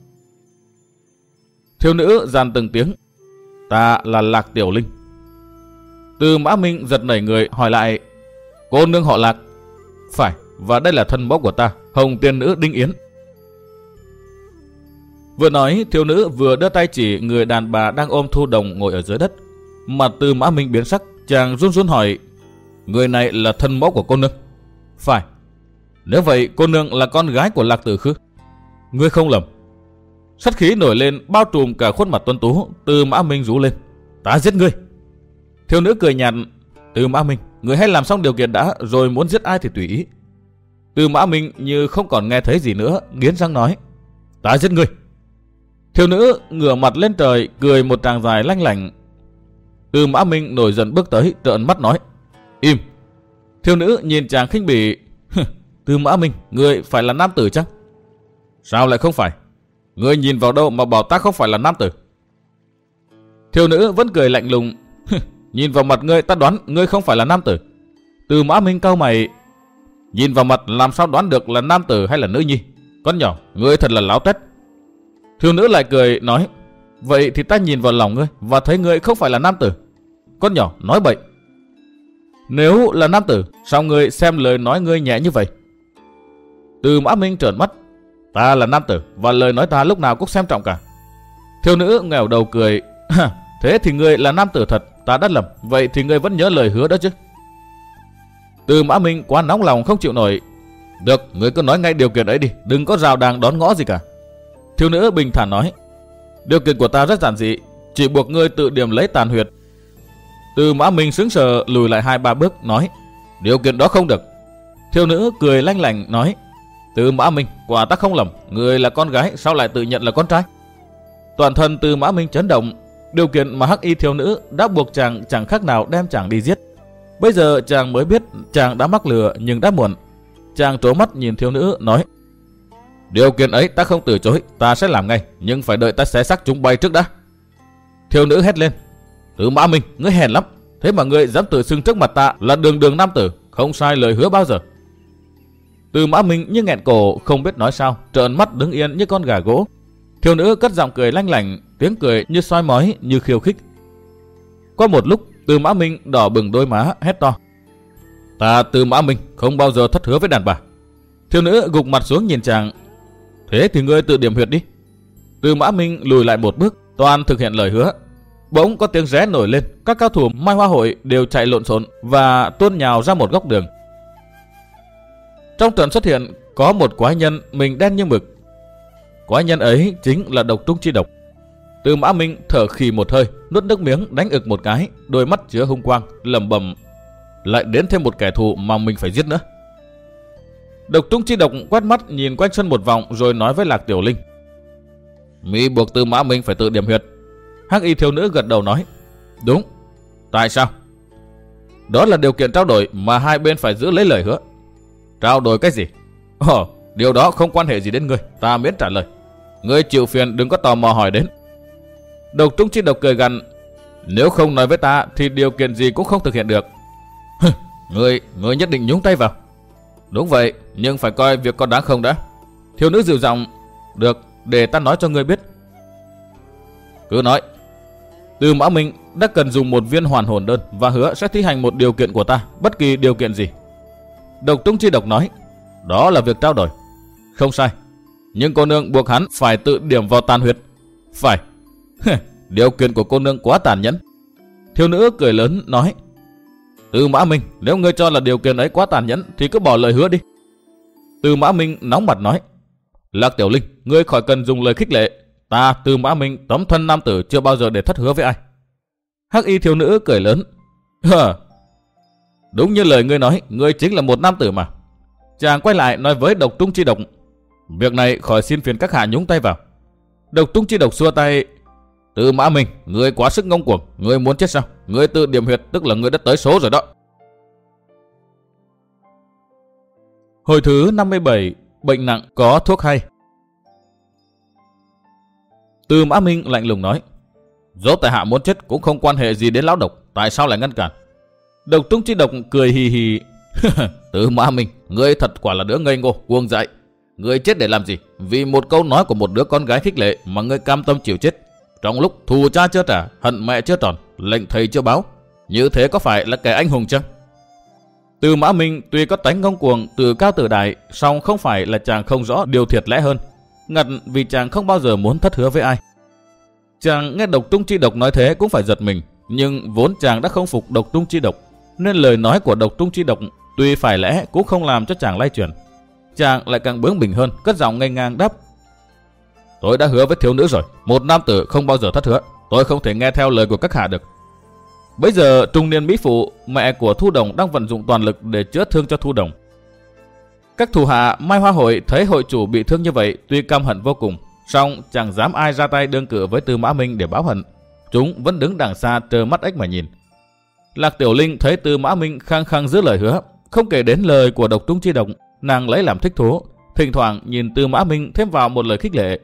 Thiếu nữ dàn từng tiếng: Ta là Lạc Tiểu Linh. Tư Mã Minh giật nảy người hỏi lại: Cô nương họ Lạc? Phải, và đây là thân mẫu của ta, Hồng Tiên Nữ Đinh Yến. Vừa nói, thiếu nữ vừa đưa tay chỉ người đàn bà đang ôm Thu Đồng ngồi ở dưới đất. Mặt Tư Mã Minh biến sắc, chàng run run hỏi: Người này là thân mẫu của cô nương? Phải. Nếu vậy cô nương là con gái của Lạc Tử Khư? Ngươi không lầm. Sát khí nổi lên bao trùm cả khuôn mặt tuấn tú. Tư Mã Minh rú lên: Ta giết ngươi. Thiếu nữ cười nhạt: Tư Mã Minh, người hãy làm xong điều kiện đã, rồi muốn giết ai thì tùy ý. Tư Mã Minh như không còn nghe thấy gì nữa, nghiến răng nói: Ta giết ngươi. Thiếu nữ ngửa mặt lên trời cười một tràng dài lanh lảnh. Tư Mã Minh nổi giận bước tới, trợn mắt nói: Im. Thiếu nữ nhìn chàng khinh bỉ: Tư Mã Minh, ngươi phải là nam tử chăng? Sao lại không phải? Ngươi nhìn vào đâu mà bảo ta không phải là nam tử? Thiếu nữ vẫn cười lạnh lùng: Nhìn vào mặt ngươi ta đoán ngươi không phải là nam tử. Tư Mã Minh cau mày: Nhìn vào mặt làm sao đoán được là nam tử hay là nữ nhi? Con nhỏ, ngươi thật là láo tét. Thiếu nữ lại cười nói: Vậy thì ta nhìn vào lòng ngươi và thấy ngươi không phải là nam tử. Con nhỏ nói bậy. Nếu là nam tử, sao ngươi xem lời nói ngươi nhẹ như vậy? Tư Mã Minh trợn mắt: Ta là nam tử và lời nói ta lúc nào cũng xem trọng cả. Thiếu nữ ngẩng đầu cười: Thế thì ngươi là nam tử thật, ta đã lầm. Vậy thì ngươi vẫn nhớ lời hứa đó chứ? Tư Mã Minh quá nóng lòng không chịu nổi: Được, ngươi cứ nói ngay điều kiện ấy đi, đừng có rào đàng đón ngõ gì cả. Thiếu nữ bình thản nói: Điều kiện của ta rất giản dị, chỉ buộc ngươi tự điểm lấy tàn huyệt. Tư Mã Minh sững sờ lùi lại 2-3 bước nói: Điều kiện đó không được. Thiếu nữ cười lanh lảnh nói: Tư Mã Minh, quả ta không lầm, ngươi là con gái sao lại tự nhận là con trai? Toàn thân Tư Mã Minh chấn động. Điều kiện mà hắc y thiếu nữ đã buộc chàng chẳng khác nào đem chàng đi giết. Bây giờ chàng mới biết chàng đã mắc lừa, nhưng đã muộn. Chàng trố mắt nhìn thiếu nữ nói: Điều kiện ấy ta không từ chối, ta sẽ làm ngay, nhưng phải đợi ta xé xác chúng bay trước đã. Thiếu nữ hét lên: Tư Mã Minh, ngươi hèn lắm, thế mà ngươi dám tự xưng trước mặt ta là đường đường nam tử, không sai lời hứa bao giờ. Tư Mã Minh như nghẹn cổ không biết nói sao, trợn mắt đứng yên như con gà gỗ. Thiếu nữ cất giọng cười lanh lảnh, tiếng cười như soi mói, như khiêu khích: Qua một lúc, Tư Mã Minh đỏ bừng đôi má hét to: Ta Tư Mã Minh không bao giờ thất hứa với đàn bà. Thiếu nữ gục mặt xuống nhìn chàng: Thế thì ngươi tự điểm huyệt đi. Tư Mã Minh lùi lại một bước, toàn thực hiện lời hứa. Bỗng có tiếng ré nổi lên, các cao thủ Mai Hoa hội đều chạy lộn xộn và tuôn nhào ra một góc đường. Trong trận xuất hiện có một quái nhân mình đen như mực. Quái nhân ấy chính là Độc Trung Chi Độc. Tư Mã Minh thở khì một hơi, nuốt nước miếng đánh ực một cái, đôi mắt chứa hung quang, lẩm bẩm: Lại đến thêm một kẻ thù mà mình phải giết nữa. Độc Trung Chi Độc quét mắt nhìn quanh sân một vòng rồi nói với Lạc Tiểu Linh: Mi buộc Tư Mã Minh phải tự điểm huyệt. Hắc y thiếu nữ gật đầu nói: Đúng. Tại sao? Đó là điều kiện trao đổi mà hai bên phải giữ lấy lời hứa. Trao đổi cái gì? Điều đó không quan hệ gì đến ngươi, ta miễn trả lời. Ngươi chịu phiền đừng có tò mò hỏi đến. Độc Trung Chi Độc cười gằn: Nếu không nói với ta thì điều kiện gì cũng không thực hiện được. Ngươi nhất định nhúng tay vào. Đúng vậy, nhưng phải coi việc có đáng không đã. Thiếu nữ dịu giọng: Được, để ta nói cho ngươi biết. Cứ nói. Tư Mã Minh đã cần dùng một viên hoàn hồn đơn và hứa sẽ thi hành một điều kiện của ta, bất kỳ điều kiện gì. Độc Trung Chi Độc nói: Đó là việc trao đổi. Không sai, nhưng cô nương buộc hắn phải tự điểm vào tàn huyệt. Phải. Điều kiện của cô nương quá tàn nhẫn. Thiếu nữ cười lớn nói: Tư Mã Minh, nếu ngươi cho là điều kiện ấy quá tàn nhẫn thì cứ bỏ lời hứa đi. Tư Mã Minh nóng mặt nói: Lạc Tiểu Linh, ngươi khỏi cần dùng lời khích lệ. Ta Tư Mã Minh tấm thân nam tử chưa bao giờ để thất hứa với ai. Hắc y thiếu nữ cười lớn: Đúng như lời ngươi nói, ngươi chính là một nam tử mà. Chàng quay lại nói với Độc Trung Chi Độc: Việc này khỏi xin phiền các hạ nhúng tay vào. Độc Trung Chi Độc xua tay: Tư Mã Minh, ngươi quá sức ngông cuồng, ngươi muốn chết sao? Ngươi tự điểm huyệt tức là ngươi đã tới số rồi đó. Hồi thứ 57, bệnh nặng có thuốc hay. Tư Mã Minh lạnh lùng nói: Dẫu tại hạ muốn chết cũng không quan hệ gì đến lão Độc, tại sao lại ngăn cản? Độc Trung Chi Độc cười hì hì: Tư Mã Minh, ngươi thật quả là đứa ngây ngô, cuồng dại. Ngươi chết để làm gì? Vì một câu nói của một đứa con gái khích lệ mà ngươi cam tâm chịu chết. Trong lúc thù cha chưa trả, hận mẹ chưa tròn, lệnh thầy chưa báo, như thế có phải là kẻ anh hùng chăng? Tư Mã Minh tuy có tánh ngông cuồng từ cao từ đại, song không phải là chàng không rõ điều thiệt lẽ hơn, ngặt vì chàng không bao giờ muốn thất hứa với ai. Chàng nghe Độc Trung Chi Độc nói thế cũng phải giật mình, nhưng vốn chàng đã không phục Độc Trung Chi Độc, nên lời nói của Độc Trung Chi Độc tuy phải lẽ cũng không làm cho chàng lay chuyển. Chàng lại càng bướng bỉnh hơn, cất giọng ngây ngang đáp: Tôi đã hứa với thiếu nữ rồi, một nam tử không bao giờ thất hứa, tôi không thể nghe theo lời của các hạ được. Bây giờ trung niên mỹ phụ, mẹ của Thu Đồng đang vận dụng toàn lực để chữa thương cho Thu Đồng. Các thủ hạ Mai Hoa hội thấy hội chủ bị thương như vậy, tuy căm hận vô cùng, song chẳng dám ai ra tay đương cự với Tư Mã Minh để báo hận. Chúng vẫn đứng đằng xa trơ mắt ếch mà nhìn. Lạc Tiểu Linh thấy Tư Mã Minh khăng khăng giữ lời hứa, không kể đến lời của Độc Trung Chi Độc, nàng lấy làm thích thú, thỉnh thoảng nhìn Tư Mã Minh thêm vào một lời khích lệ.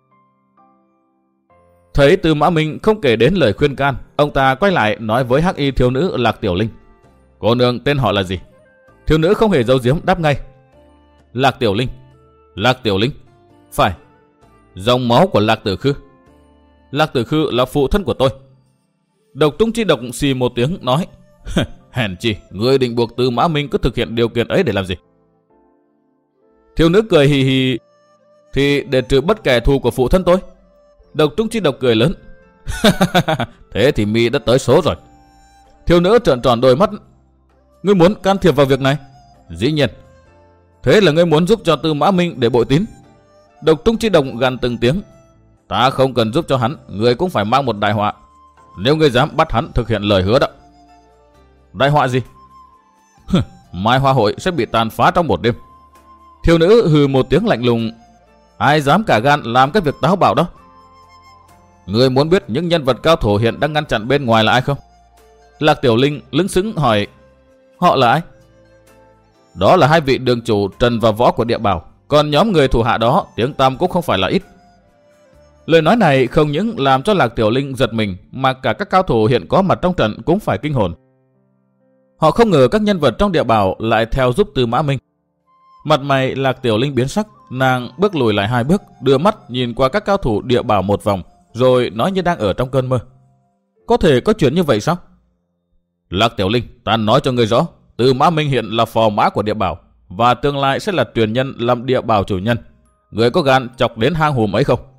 Thấy Tư Mã Minh không kể đến lời khuyên can, ông ta quay lại nói với hắc y thiếu nữ Lạc Tiểu Linh: Cô nương tên họ là gì? Thiếu nữ không hề giấu giếm đáp ngay: Lạc Tiểu Linh. Lạc Tiểu Linh? Phải. Dòng máu của Lạc Tử Khư. Lạc Tử Khư là phụ thân của tôi. Độc Trung Chi Độc xì một tiếng nói: Hèn chi, ngươi định buộc Tư Mã Minh cứ thực hiện điều kiện ấy để làm gì? Thiếu nữ cười hì hì: Thì để trừ bất kẻ thù của phụ thân tôi. Độc Trung Chi Độc cười lớn: Thế thì mi đã tới số rồi. Thiếu nữ trợn tròn đôi mắt: Ngươi muốn can thiệp vào việc này? Dĩ nhiên. Thế là ngươi muốn giúp cho Tư Mã Minh để bội tín? Độc Trung Chi Độc gằn từng tiếng: Ta không cần giúp cho hắn, ngươi cũng phải mang một đại họa. Nếu ngươi dám bắt hắn thực hiện lời hứa đó. Đại họa gì? Mai Hoa hội sẽ bị tàn phá trong một đêm. Thiếu nữ hừ một tiếng lạnh lùng: Ai dám cả gan làm cái việc táo bạo đó? Ngươi muốn biết những nhân vật cao thủ hiện đang ngăn chặn bên ngoài là ai không? Lạc Tiểu Linh lững sững hỏi: Họ là ai? Đó là hai vị đường chủ Trần và Võ của Địa Bảo, còn nhóm người thủ hạ đó tiếng tăm cũng không phải là ít. Lời nói này không những làm cho Lạc Tiểu Linh giật mình, mà cả các cao thủ hiện có mặt trong trận cũng phải kinh hồn. Họ không ngờ các nhân vật trong Địa Bảo lại theo giúp Tư Mã Minh. Mặt mày Lạc Tiểu Linh biến sắc, nàng bước lùi lại 2 bước, đưa mắt nhìn qua các cao thủ Địa Bảo một vòng, rồi nói như đang ở trong cơn mơ: Có thể có chuyện như vậy sao? Lạc Tiểu Linh, ta nói cho ngươi rõ, Tư Mã Minh hiện là phò mã của địa bảo và tương lai sẽ là truyền nhân làm địa bảo chủ nhân. Ngươi có gan chọc đến hang hùm ấy không?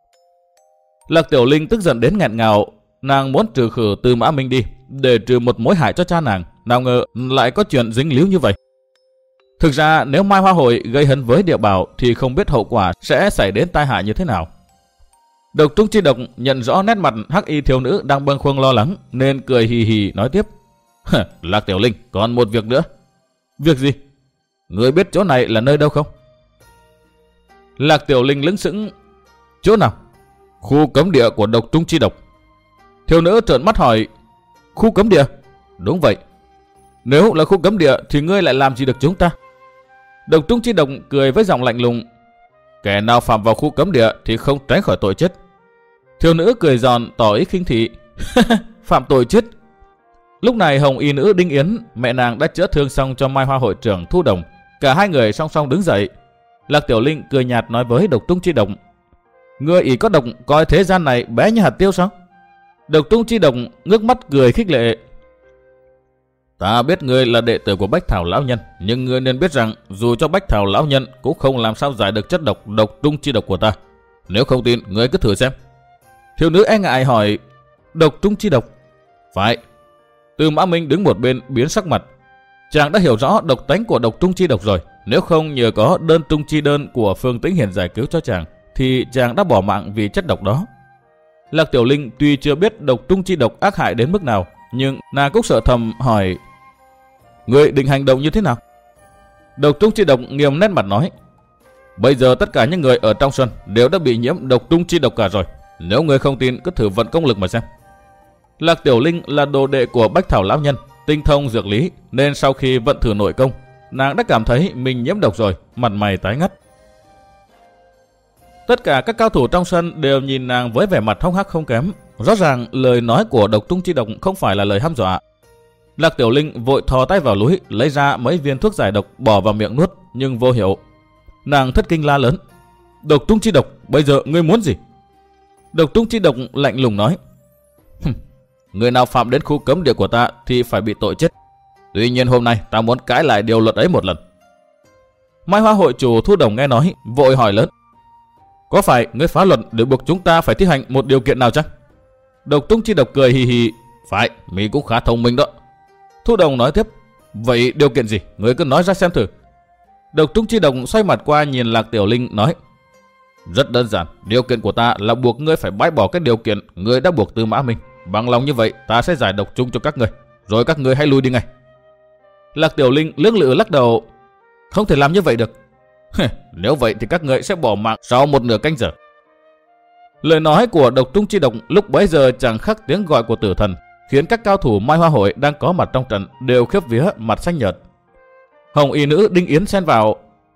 Lạc Tiểu Linh tức giận đến nghẹn ngào, nàng muốn trừ khử Tư Mã Minh đi để trừ một mối hại cho cha nàng, nào ngờ lại có chuyện dính líu như vậy. Thực ra nếu Mai Hoa Hội gây hấn với địa bảo thì không biết hậu quả sẽ xảy đến tai hại như thế nào. Độc Trung Chi Độc nhận rõ nét mặt hắc y thiếu nữ đang bâng khuâng lo lắng nên cười hì hì nói tiếp. Lạc Tiểu Linh, còn một việc nữa. Việc gì? Ngươi biết chỗ này là nơi đâu không? Lạc Tiểu Linh lững sững. Chỗ nào? Khu cấm địa của Độc Trung Chi Độc. Thiếu nữ trợn mắt hỏi. Khu cấm địa? Đúng vậy. Nếu là khu cấm địa thì ngươi lại làm gì được chúng ta? Độc Trung Chi Độc cười với giọng lạnh lùng. Kẻ nào phạm vào khu cấm địa thì không tránh khỏi tội chết. Thiếu nữ cười giòn tỏ ý khinh thị. Phạm tội chết. Lúc này Hồng Y nữ Đinh Yến, mẹ nàng đã chữa thương xong cho Mai Hoa hội trưởng Thu Đồng. Cả hai người song song đứng dậy. Lạc Tiểu Linh cười nhạt nói với Độc Trung Chi Độc. Ngươi ỷ có độc coi thế gian này bé như hạt tiêu sao? Độc Trung Chi Độc ngước mắt cười khích lệ. Ta biết ngươi là đệ tử của Bách Thảo lão nhân, nhưng ngươi nên biết rằng dù cho Bách Thảo lão nhân cũng không làm sao giải được chất độc Độc Trung Chi Độc của ta. Nếu không tin, ngươi cứ thử xem. Thiếu nữ e ngại hỏi. Độc Trung Chi Độc? Phải. Tư Mã Minh đứng một bên biến sắc mặt. Chàng đã hiểu rõ độc tánh của Độc Trung Chi Độc rồi. Nếu không nhờ có đơn Trung Chi đơn của Phương Tĩnh Hiền giải cứu cho chàng, thì chàng đã bỏ mạng vì chất độc đó. Lạc Tiểu Linh tuy chưa biết Độc Trung Chi Độc ác hại đến mức nào, nhưng nàng cũng sợ thầm hỏi. Ngươi định hành động như thế nào? Độc Trung Chi Độc nghiêm nét mặt nói. Bây giờ tất cả những người ở trong sân đều đã bị nhiễm Độc Trung Chi Độc cả rồi. Nếu ngươi không tin cứ thử vận công lực mà xem. Lạc Tiểu Linh là đồ đệ của Bách Thảo lão nhân, tinh thông dược lý, nên sau khi vận thử nội công, nàng đã cảm thấy mình nhiễm độc rồi, mặt mày tái ngắt. Tất cả các cao thủ trong sân đều nhìn nàng với vẻ mặt hốc hác không kém. Rõ ràng lời nói của Độc Trung Chi Độc không phải là lời hăm dọa. Lạc Tiểu Linh vội thò tay vào túi lấy ra mấy viên thuốc giải độc bỏ vào miệng nuốt, nhưng vô hiệu. Nàng thất kinh la lớn. Độc Trung Chi Độc, bây giờ ngươi muốn gì? Độc Trung Chi Độc lạnh lùng nói. Người nào phạm đến khu cấm địa của ta thì phải bị tội chết. Tuy nhiên hôm nay ta muốn cãi lại điều luật ấy một lần. Mai Hoa hội chủ Thu Đồng nghe nói, vội hỏi lớn. Có phải ngươi phá luật để buộc chúng ta phải thi hành một điều kiện nào chăng? Độc Trung Chi Độc cười hì hì. Phải, mình cũng khá thông minh đó. Thu Đồng nói tiếp. Vậy điều kiện gì? Ngươi cứ nói ra xem thử. Độc Trung Chi Độc xoay mặt qua nhìn Lạc Tiểu Linh nói. Rất đơn giản, điều kiện của ta là buộc ngươi phải bãi bỏ cái điều kiện ngươi đã buộc Tư Mã Minh. Bằng lòng như vậy ta sẽ giải độc chung cho các ngươi, rồi các ngươi hãy lui đi ngay. Lạc Tiểu Linh lưỡng lự lắc đầu. Không thể làm như vậy được. Nếu vậy thì các ngươi sẽ bỏ mạng sau một nửa canh giờ. Lời nói của Độc Trung Chi Độc lúc bấy giờ chẳng khác tiếng gọi của tử thần, khiến các cao thủ Mai Hoa hội đang có mặt trong trận đều khiếp vía mặt xanh nhợt. Hồng Y nữ Đinh Yến xen vào.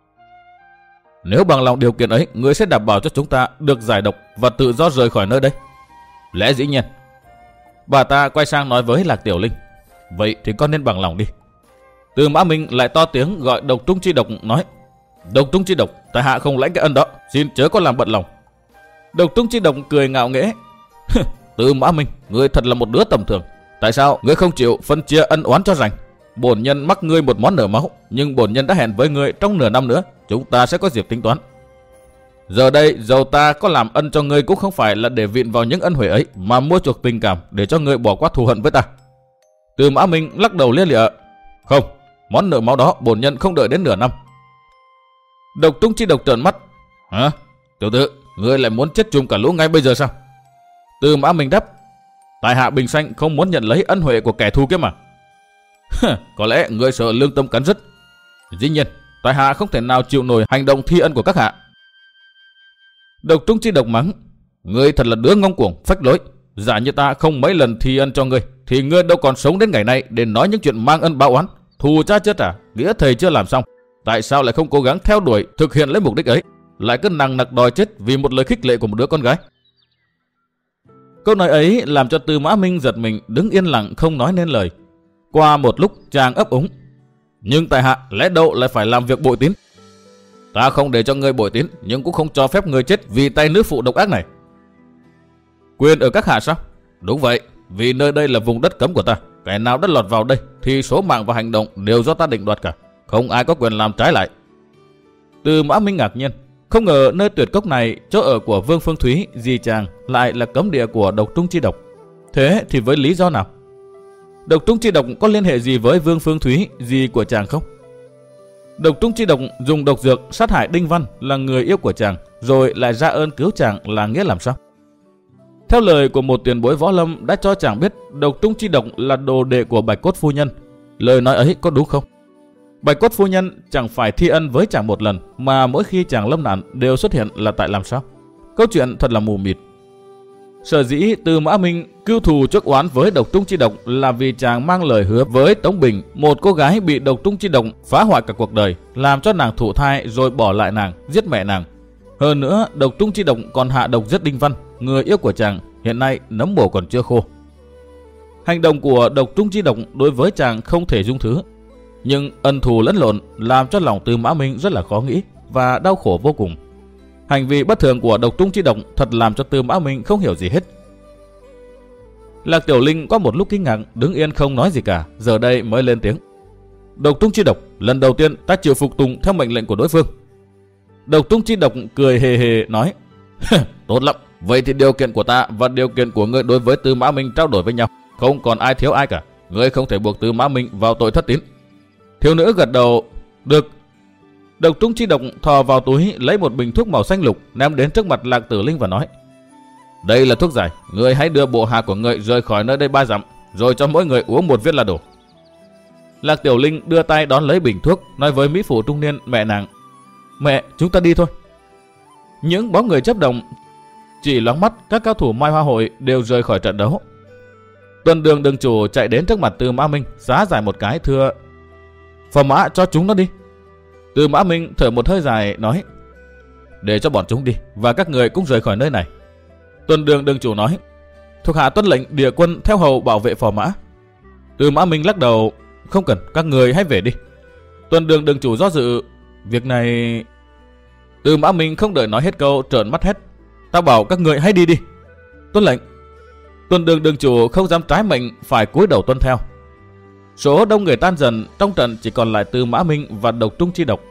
Nếu bằng lòng điều kiện ấy, ngươi sẽ đảm bảo cho chúng ta được giải độc và tự do rời khỏi nơi đây. Lẽ dĩ nhiên. Bà ta quay sang nói với Lạc Tiểu Linh. Vậy thì con nên bằng lòng đi. Tư Mã Minh lại to tiếng gọi Độc Trung Chi Độc nói. Độc Trung Chi Độc, tại hạ không lãnh cái ân đó, xin chớ có làm bận lòng. Độc Trung Chi Độc cười ngạo nghễ. Tư Mã Minh, ngươi thật là một đứa tầm thường. Tại sao ngươi không chịu phân chia ân oán cho rành? Bổn nhân mắc ngươi một món nợ máu, nhưng bổn nhân đã hẹn với ngươi trong nửa năm nữa chúng ta sẽ có dịp tính toán. Giờ đây dầu ta có làm ân cho ngươi cũng không phải là để viện vào những ân huệ ấy, mà mua chuộc tình cảm để cho ngươi bỏ qua thù hận với ta. Tư Mã Minh lắc đầu lia lịa. Không, món nợ máu đó bổn nhân không đợi đến nửa năm. Độc Trung Chi Độc trợn mắt. Hả? Tiểu tử, ngươi lại muốn chết chung cả lũ ngay bây giờ sao? Tư Mã Minh đáp. Tại hạ bình sanh không muốn nhận lấy ân huệ của kẻ thù kia mà. Có lẽ ngươi sợ lương tâm cắn rứt. Dĩ nhiên, tại hạ không thể nào chịu nổi hành động thi ân của các hạ. Độc Trung Chi Độc mắng. Ngươi thật là đứa ngông cuồng, phách lối. Giả như ta không mấy lần thi ân cho ngươi, thì ngươi đâu còn sống đến ngày nay để nói những chuyện mang ân báo oán. Thù cha chưa trả, nghĩa thầy chưa làm xong. Tại sao lại không cố gắng theo đuổi, thực hiện lấy mục đích ấy, lại cứ nằng nặc đòi chết vì một lời khích lệ của một đứa con gái? Câu nói ấy làm cho Tư Mã Minh giật mình, đứng yên lặng không nói nên lời. Qua một lúc chàng ấp úng. Nhưng tại hạ lẽ đâu lại phải làm việc bội tín? Ta không để cho ngươi bội tín, nhưng cũng không cho phép ngươi chết vì tay nữ phụ độc ác này. Quyền ở các hạ sao? Đúng vậy, vì nơi đây là vùng đất cấm của ta. Kẻ nào đã lọt vào đây thì số mạng và hành động đều do ta định đoạt cả. Không ai có quyền làm trái lại. Tư Mã Minh ngạc nhiên. Không ngờ nơi tuyệt cốc này, chỗ ở của Vương Phương Thúy, dì chàng lại là cấm địa của độc trung chi độc. Thế thì với lý do nào? Độc trung chi độc có liên hệ gì với Vương Phương Thúy, dì của chàng không? Độc trung chi độc dùng độc dược sát hại Đinh Văn là người yêu của chàng, rồi lại ra ơn cứu chàng là nghĩa làm sao? Theo lời của một tiền bối võ lâm đã cho chàng biết độc trung chi độc là đồ đệ của Bạch Cốt phu nhân. Lời nói ấy có đúng không? Bạch Cốt phu nhân chẳng phải thi ân với chàng một lần, mà mỗi khi chàng lâm nạn đều xuất hiện là tại làm sao? Câu chuyện thật là mù mịt. Sở dĩ Tư Mã Minh cưu thù chuốc oán với độc trung chi độc là vì chàng mang lời hứa với Tống Bình, một cô gái bị độc trung chi độc phá hoại cả cuộc đời, làm cho nàng thụ thai rồi bỏ lại nàng, giết mẹ nàng. Hơn nữa, độc trung chi độc còn hạ độc giết Đinh Văn, người yêu của chàng, hiện nay nấm mồ còn chưa khô. Hành động của độc trung chi độc đối với chàng không thể dung thứ, nhưng ân thù lẫn lộn làm cho lòng Tư Mã Minh rất là khó nghĩ và đau khổ vô cùng. Hành vi bất thường của độc trung chi độc thật làm cho Tư Mã Minh không hiểu gì hết. Lạc Tiểu Linh có một lúc kinh ngạc, đứng yên không nói gì cả, giờ đây mới lên tiếng. Độc trung chi độc, lần đầu tiên ta chịu phục tùng theo mệnh lệnh của đối phương. Độc trung chi độc cười hề hề nói, tốt lắm, vậy thì điều kiện của ta và điều kiện của ngươi đối với Tư Mã Minh trao đổi với nhau, không còn ai thiếu ai cả. Ngươi không thể buộc Tư Mã Minh vào tội thất tín. Thiếu nữ gật đầu, được. Độc trung chi độc thò vào túi lấy một bình thuốc màu xanh lục ném đến trước mặt Lạc Tử Linh và nói, đây là thuốc giải, ngươi hãy đưa bộ hạ của ngươi rời khỏi nơi đây 3 dặm, rồi cho mỗi người uống 1 viên là đủ. Lạc Tiểu Linh đưa tay đón lấy bình thuốc, nói với mỹ phụ trung niên mẹ nàng, mẹ, chúng ta đi thôi. Những bóng người chớp động, chỉ loáng mắt các cao thủ Mai Hoa hội đều rời khỏi trận đấu. Tuần Đường đường chủ chạy đến trước mặt Tư Mã Minh, giá giải một cái thưa, phò mã cho chúng nó đi. Tư Mã Minh thở một hơi dài nói, để cho bọn chúng đi và các người cũng rời khỏi nơi này. Tuần Đường đường chủ nói, thuộc hạ tuân lệnh địa quân theo hầu bảo vệ phò mã. Tư Mã Minh lắc đầu, không cần, các người hãy về đi. Tuần Đường đường chủ do dự, việc này... Tư Mã Minh không đợi nói hết câu trợn mắt hét, ta bảo các người hãy đi đi. Tuân lệnh. Tuần Đường đường chủ không dám trái mệnh, phải cúi đầu tuân theo. Số đông người tan dần, trong trận chỉ còn lại Tư Mã Minh và độc trung chi độc.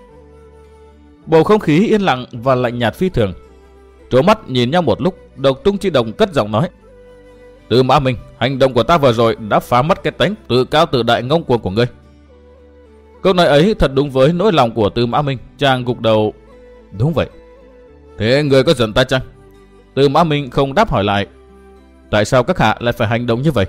Bầu không khí yên lặng và lạnh nhạt phi thường. Trố mắt nhìn nhau một lúc, độc trung chi độc cất giọng nói, Tư Mã Minh, hành động của ta vừa rồi đã phá mất cái tánh tự cao tự đại ngông cuồng của ngươi. Câu nói ấy thật đúng với nỗi lòng của Tư Mã Minh. Chàng gục đầu, đúng vậy. Thế ngươi có giận ta chăng? Tư Mã Minh không đáp hỏi lại, tại sao các hạ lại phải hành động như vậy?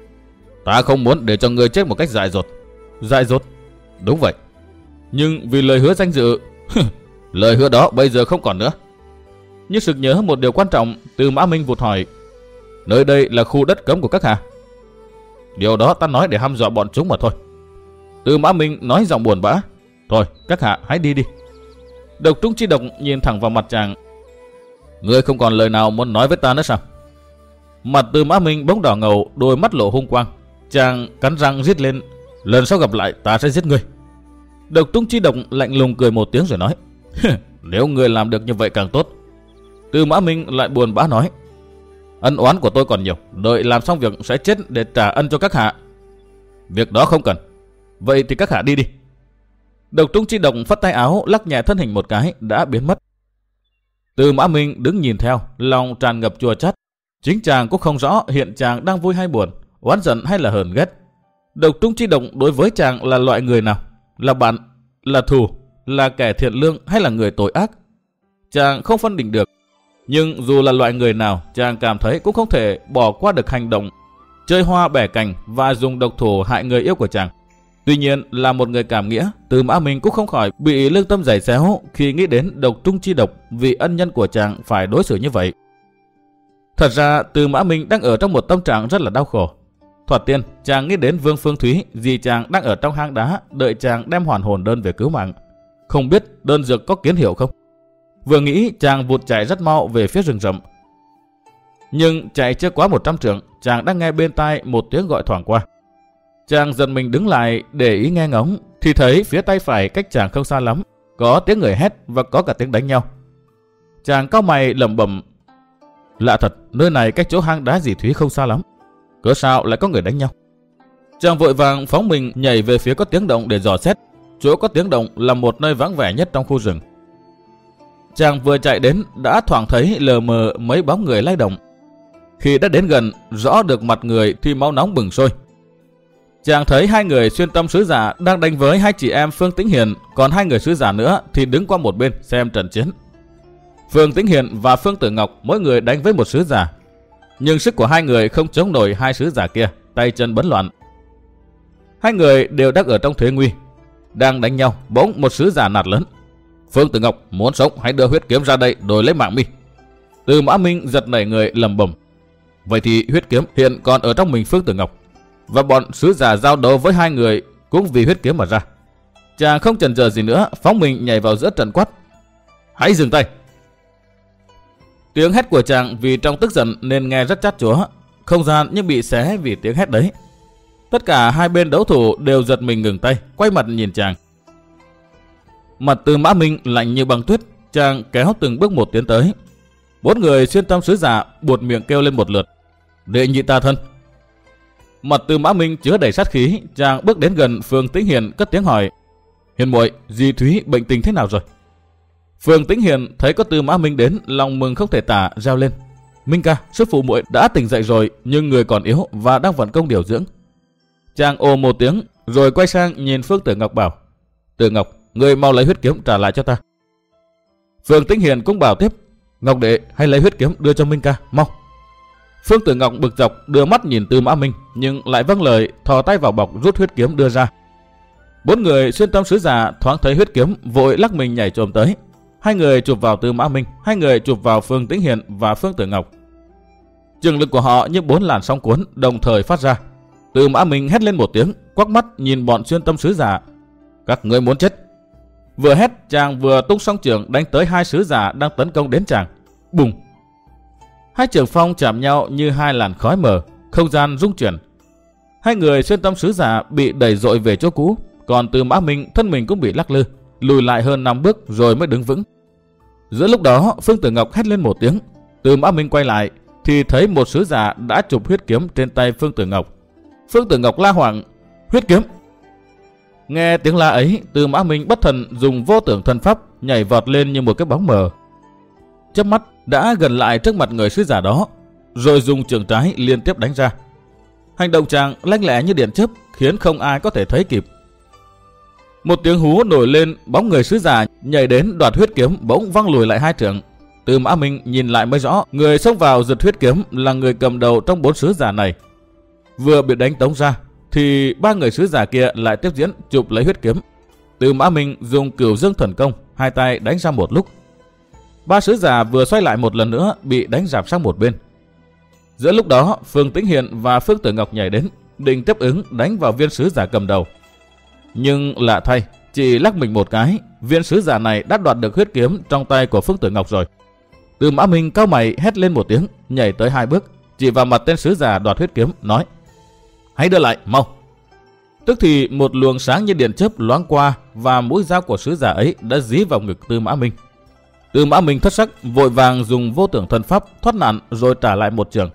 Ta không muốn để cho ngươi chết một cách dại dột. Dại dột? Đúng vậy. Nhưng vì lời hứa danh dự, lời hứa đó bây giờ không còn nữa. Nhưng sực nhớ một điều quan trọng, Tư Mã Minh vụt hỏi, nơi đây là khu đất cấm của các hạ? Điều đó ta nói để hăm dọa bọn chúng mà thôi. Tư Mã Minh nói giọng buồn bã, thôi các hạ hãy đi đi. Độc trung chi độc nhìn thẳng vào mặt chàng, ngươi không còn lời nào muốn nói với ta nữa sao? Mặt Tư Mã Minh bỗng đỏ ngầu, đôi mắt lộ hung quang. Chàng cắn răng rít lên, lần sau gặp lại ta sẽ giết ngươi. Độc trung chi độc lạnh lùng cười một tiếng rồi nói, nếu ngươi làm được như vậy càng tốt. Tư Mã Minh lại buồn bã nói, ân oán của tôi còn nhiều, đợi làm xong việc sẽ chết để trả ân cho các hạ. Việc đó không cần. Vậy thì các hạ đi đi. Độc trung chi độc phất tay áo, lắc nhẹ thân hình một cái đã biến mất. Tư Mã Minh đứng nhìn theo, lòng tràn ngập chua chát. Chính chàng cũng không rõ hiện chàng đang vui hay buồn, oán giận hay là hờn ghét. Độc trung chi độc đối với chàng là loại người nào? Là bạn, là thù, là kẻ thiện lương hay là người tội ác? Chàng không phân định được. Nhưng dù là loại người nào, chàng cảm thấy cũng không thể bỏ qua được hành động chơi hoa bẻ cành và dùng độc thủ hại người yêu của chàng. Tuy nhiên, là một người cảm nghĩa, Tư Mã Minh cũng không khỏi bị lương tâm giày xéo khi nghĩ đến độc trung chi độc vì ân nhân của chàng phải đối xử như vậy. Thật ra, Tư Mã Minh đang ở trong một tâm trạng rất là đau khổ. Thoạt tiên, chàng nghĩ đến Vương Phương Thúy, dì chàng đang ở trong hang đá đợi chàng đem hoàn hồn đơn về cứu mạng. Không biết đơn dược có kiến hiệu không? Vừa nghĩ, chàng vụt chạy rất mau về phía rừng rậm. Nhưng chạy chưa quá 100 trượng, chàng đang nghe bên tai một tiếng gọi thoảng qua. Chàng giật mình đứng lại để ý nghe ngóng, thì thấy phía tay phải cách chàng không xa lắm, có tiếng người hét và có cả tiếng đánh nhau. Chàng cau mày lẩm bẩm, lạ thật, nơi này cách chỗ hang đá dì Thúy không xa lắm. cớ sao lại có người đánh nhau? Chàng vội vàng phóng mình nhảy về phía có tiếng động để dò xét. Chỗ có tiếng động là một nơi vắng vẻ nhất trong khu rừng. Chàng vừa chạy đến đã thoảng thấy lờ mờ mấy bóng người lay động. Khi đã đến gần rõ được mặt người thì máu nóng bừng sôi. Chàng thấy hai người xuyên tâm sứ giả đang đánh với hai chị em Phương Tĩnh Hiền, còn hai người sứ giả nữa thì đứng qua một bên xem trận chiến. Phương Tĩnh Hiền và Phương Tử Ngọc mỗi người đánh với một sứ giả, nhưng sức của hai người không chống nổi hai sứ giả kia, tay chân bấn loạn. Hai người đều đang ở trong thế nguy. Đang đánh nhau, bỗng một sứ giả nạt lớn: Phương Tử Ngọc, muốn sống hãy đưa huyết kiếm ra đây đổi lấy mạng mi. Tư Mã Minh giật nảy người lẩm bẩm: vậy thì huyết kiếm hiện còn ở trong mình Phương Tử Ngọc, và bọn sứ giả giao đấu với hai người cũng vì huyết kiếm mà ra. Chàng không chần chờ gì nữa, phóng mình nhảy vào giữa trận quát: hãy dừng tay! Tiếng hét của chàng vì trong tức giận nên nghe rất chát chúa, không gian như bị xé vì tiếng hét đấy. Tất cả hai bên đấu thủ đều giật mình ngừng tay, quay mặt nhìn chàng. Mặt Tư Mã Minh lạnh như băng tuyết, chàng kéo từng bước một tiến tới. Bốn người xuyên tâm sứ giả buột miệng kêu lên một lượt: đệ nhị ta thân! Mặt Tư Mã Minh chứa đầy sát khí, chàng bước đến gần Phương Tĩnh Hiền cất tiếng hỏi: Hiền muội, dì Thúy bệnh tình thế nào rồi? Phương Tĩnh Hiền thấy có Tư Mã Minh đến, lòng mừng không thể tả, reo lên: Minh ca, sư phụ muội đã tỉnh dậy rồi, nhưng người còn yếu và đang vận công điều dưỡng. Chàng ồ một tiếng, rồi quay sang nhìn Phương Tử Ngọc bảo: Tử Ngọc, người mau lấy huyết kiếm trả lại cho ta. Phương Tĩnh Hiền cũng bảo tiếp: Ngọc đệ, hãy lấy huyết kiếm đưa cho Minh ca, mau. Phương Tử Ngọc bực dọc đưa mắt nhìn Tư Mã Minh, nhưng lại vâng lời, thò tay vào bọc rút huyết kiếm đưa ra. Bốn người xuyên tâm sứ giả thoáng thấy huyết kiếm, vội lắc mình nhảy trồm tới. Hai người chụp vào Tư Mã Minh, hai người chụp vào Phương Tĩnh Hiền và Phương Tử Ngọc. Trường lực của họ như bốn làn sóng cuốn đồng thời phát ra. Tư Mã Minh hét lên một tiếng, quắc mắt nhìn bọn xuyên tâm sứ giả: Các ngươi muốn chết! Vừa hét, chàng vừa tung song chưởng đánh tới hai sứ giả đang tấn công đến chàng. Bùng! Hai trường phong chạm nhau như hai làn khói mờ, không gian rung chuyển. Hai người xuyên tâm sứ giả bị đẩy dội về chỗ cũ, còn Tư Mã Minh thân mình cũng bị lắc lư, lùi lại hơn 5 bước rồi mới đứng vững. Giữa lúc đó, Phương Tử Ngọc hét lên một tiếng. Tư Mã Minh quay lại thì thấy một sứ giả đã chụp huyết kiếm trên tay Phương Tử Ngọc. Phương Tử Ngọc la hoảng: Huyết kiếm! Nghe tiếng la ấy, Tư Mã Minh bất thần dùng vô tưởng thần pháp nhảy vọt lên như một cái bóng mờ. Chớp mắt đã gần lại trước mặt người sứ giả đó, rồi dùng chưởng trái liên tiếp đánh ra. Hành động chàng lanh lẹ như điện chớp, khiến không ai có thể thấy kịp. Một tiếng hú nổi lên, bóng người sứ giả nhảy đến đoạt huyết kiếm bỗng văng lùi lại hai trượng. Tư Mã Minh nhìn lại mới rõ, người xông vào giật huyết kiếm là người cầm đầu trong bốn sứ giả này. Vừa bị đánh tống ra thì ba người sứ giả kia lại tiếp diễn chụp lấy huyết kiếm. Tư Mã Minh dùng Cửu Dương Thần Công, hai tay đánh ra một lúc. Ba sứ giả vừa xoay lại một lần nữa bị đánh rạp sang một bên. Giữa lúc đó, Phương Tĩnh Hiền và Phương Tử Ngọc nhảy đến, định tiếp ứng đánh vào viên sứ giả cầm đầu. Nhưng lạ thay, chỉ lắc mình một cái, viên sứ giả này đã đoạt được huyết kiếm trong tay của Phương Tử Ngọc rồi. Tư Mã Minh cau mày hét lên một tiếng, nhảy tới hai bước, chỉ vào mặt tên sứ giả đoạt huyết kiếm, nói: Hãy đưa lại, mau! Tức thì một luồng sáng như điện chớp loáng qua và mũi dao của sứ giả ấy đã dí vào ngực Tư Mã Minh. Tư Mã Minh thất sắc, vội vàng dùng vô tưởng thần pháp thoát nạn rồi trả lại một trường.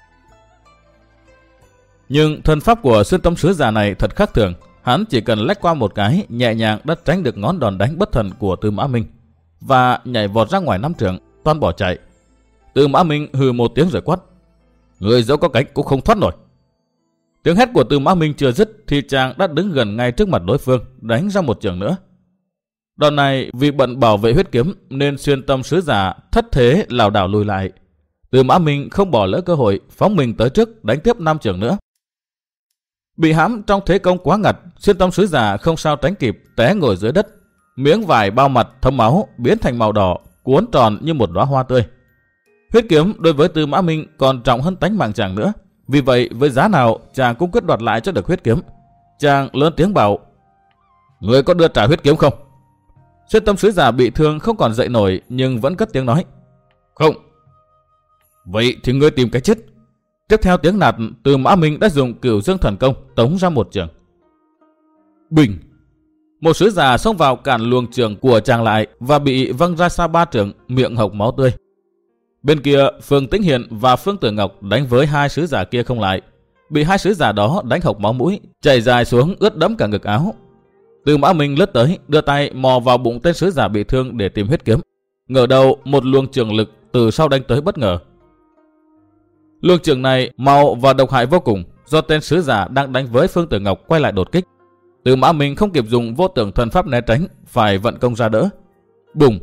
Nhưng thần pháp của xuyên tâm sứ giả này thật khác thường, hắn chỉ cần lách qua một cái, nhẹ nhàng đã tránh được ngón đòn đánh bất thần của Tư Mã Minh và nhảy vọt ra ngoài 5 trượng, toan bỏ chạy. Tư Mã Minh hừ một tiếng rồi quát: Người dẫu có cánh cũng không thoát nổi. Tiếng hét của Tư Mã Minh chưa dứt thì chàng đã đứng gần ngay trước mặt đối phương, đánh ra một trường nữa. Đòn này vì bận bảo vệ huyết kiếm nên xuyên tâm sứ giả thất thế lảo đảo lùi lại. Tư Mã Minh không bỏ lỡ cơ hội, phóng mình tới trước đánh tiếp 5 trường nữa. Bị hãm trong thế công quá ngặt, xuyên tâm sứ giả không sao tránh kịp, té ngồi dưới đất. Miếng vải bao mặt thấm máu biến thành màu đỏ, cuốn tròn như một đóa hoa tươi. Huyết kiếm đối với Tư Mã Minh còn trọng hơn tánh mạng chàng nữa. Vì vậy với giá nào chàng cũng quyết đoạt lại cho được huyết kiếm. Chàng lớn tiếng bảo: Người có đưa trả huyết kiếm không? Xuyên tâm sứ giả bị thương không còn dậy nổi, nhưng vẫn cất tiếng nói: Không. Vậy thì ngươi tìm cái chết. Tiếp theo tiếng nạt, Tư Mã Minh đã dùng Cửu Dương Thần Công tống ra một trường. Bình! Một sứ giả xông vào cản luồng trường của chàng lại và bị văng ra xa 3 trượng, miệng hộc máu tươi. Bên kia, Phương Tĩnh Hiền và Phương Tử Ngọc đánh với hai sứ giả kia không lại. bị hai sứ giả đó đánh hộc máu mũi, chảy dài xuống ướt đẫm cả ngực áo. Tư Mã Minh lướt tới, đưa tay mò vào bụng tên sứ giả bị thương để tìm huyết kiếm. Ngờ đầu một luồng trường lực từ sau đánh tới bất ngờ. Luồng trường này màu và độc hại vô cùng, do tên sứ giả đang đánh với Phương Tử Ngọc quay lại đột kích. Tư Mã Minh không kịp dùng vô tưởng thần pháp né tránh, phải vận công ra đỡ. Bùng!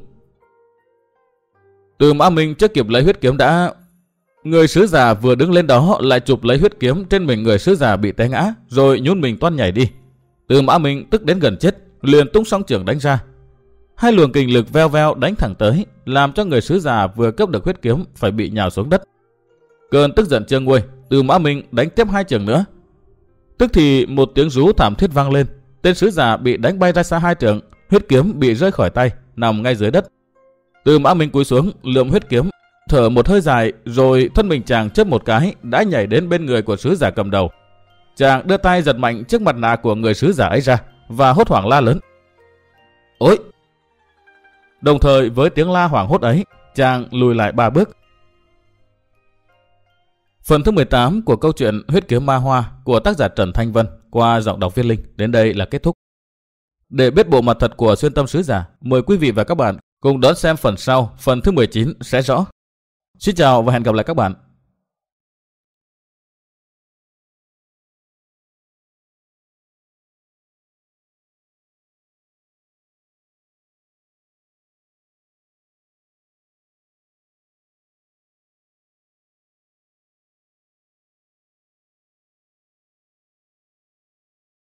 Tư Mã Minh chưa kịp lấy huyết kiếm đã... Người sứ giả vừa đứng lên đó lại chụp lấy huyết kiếm trên mình người sứ giả bị té ngã, rồi nhún mình toan nhảy đi. Tư Mã Minh tức đến gần chết, liền tung song trường đánh ra. Hai luồng kình lực veo veo đánh thẳng tới, làm cho người sứ giả vừa cướp được huyết kiếm phải bị nhào xuống đất. Cơn tức giận chưa nguôi, Tư Mã Minh đánh tiếp hai trường nữa. Tức thì một tiếng rú thảm thiết vang lên, tên sứ giả bị đánh bay ra xa hai trường, huyết kiếm bị rơi khỏi tay, nằm ngay dưới đất. Tư Mã Minh cúi xuống lượm huyết kiếm, thở một hơi dài, rồi thân mình chàng chớp một cái đã nhảy đến bên người của sứ giả cầm đầu. Chàng đưa tay giật mạnh chiếc mặt nạ của người sứ giả ấy ra và hốt hoảng la lớn: "Ôi!" Đồng thời với tiếng la hoảng hốt ấy, chàng lùi lại 3 bước. Phần thứ 18 của câu chuyện Huyết kiếm ma hoa của tác giả Trần Thanh Vân qua giọng đọc Viết Linh đến đây là kết thúc. Để biết bộ mặt thật của xuyên tâm sứ giả, mời quý vị và các bạn cùng đón xem phần sau, phần thứ 19 sẽ rõ. Xin chào và hẹn gặp lại các bạn.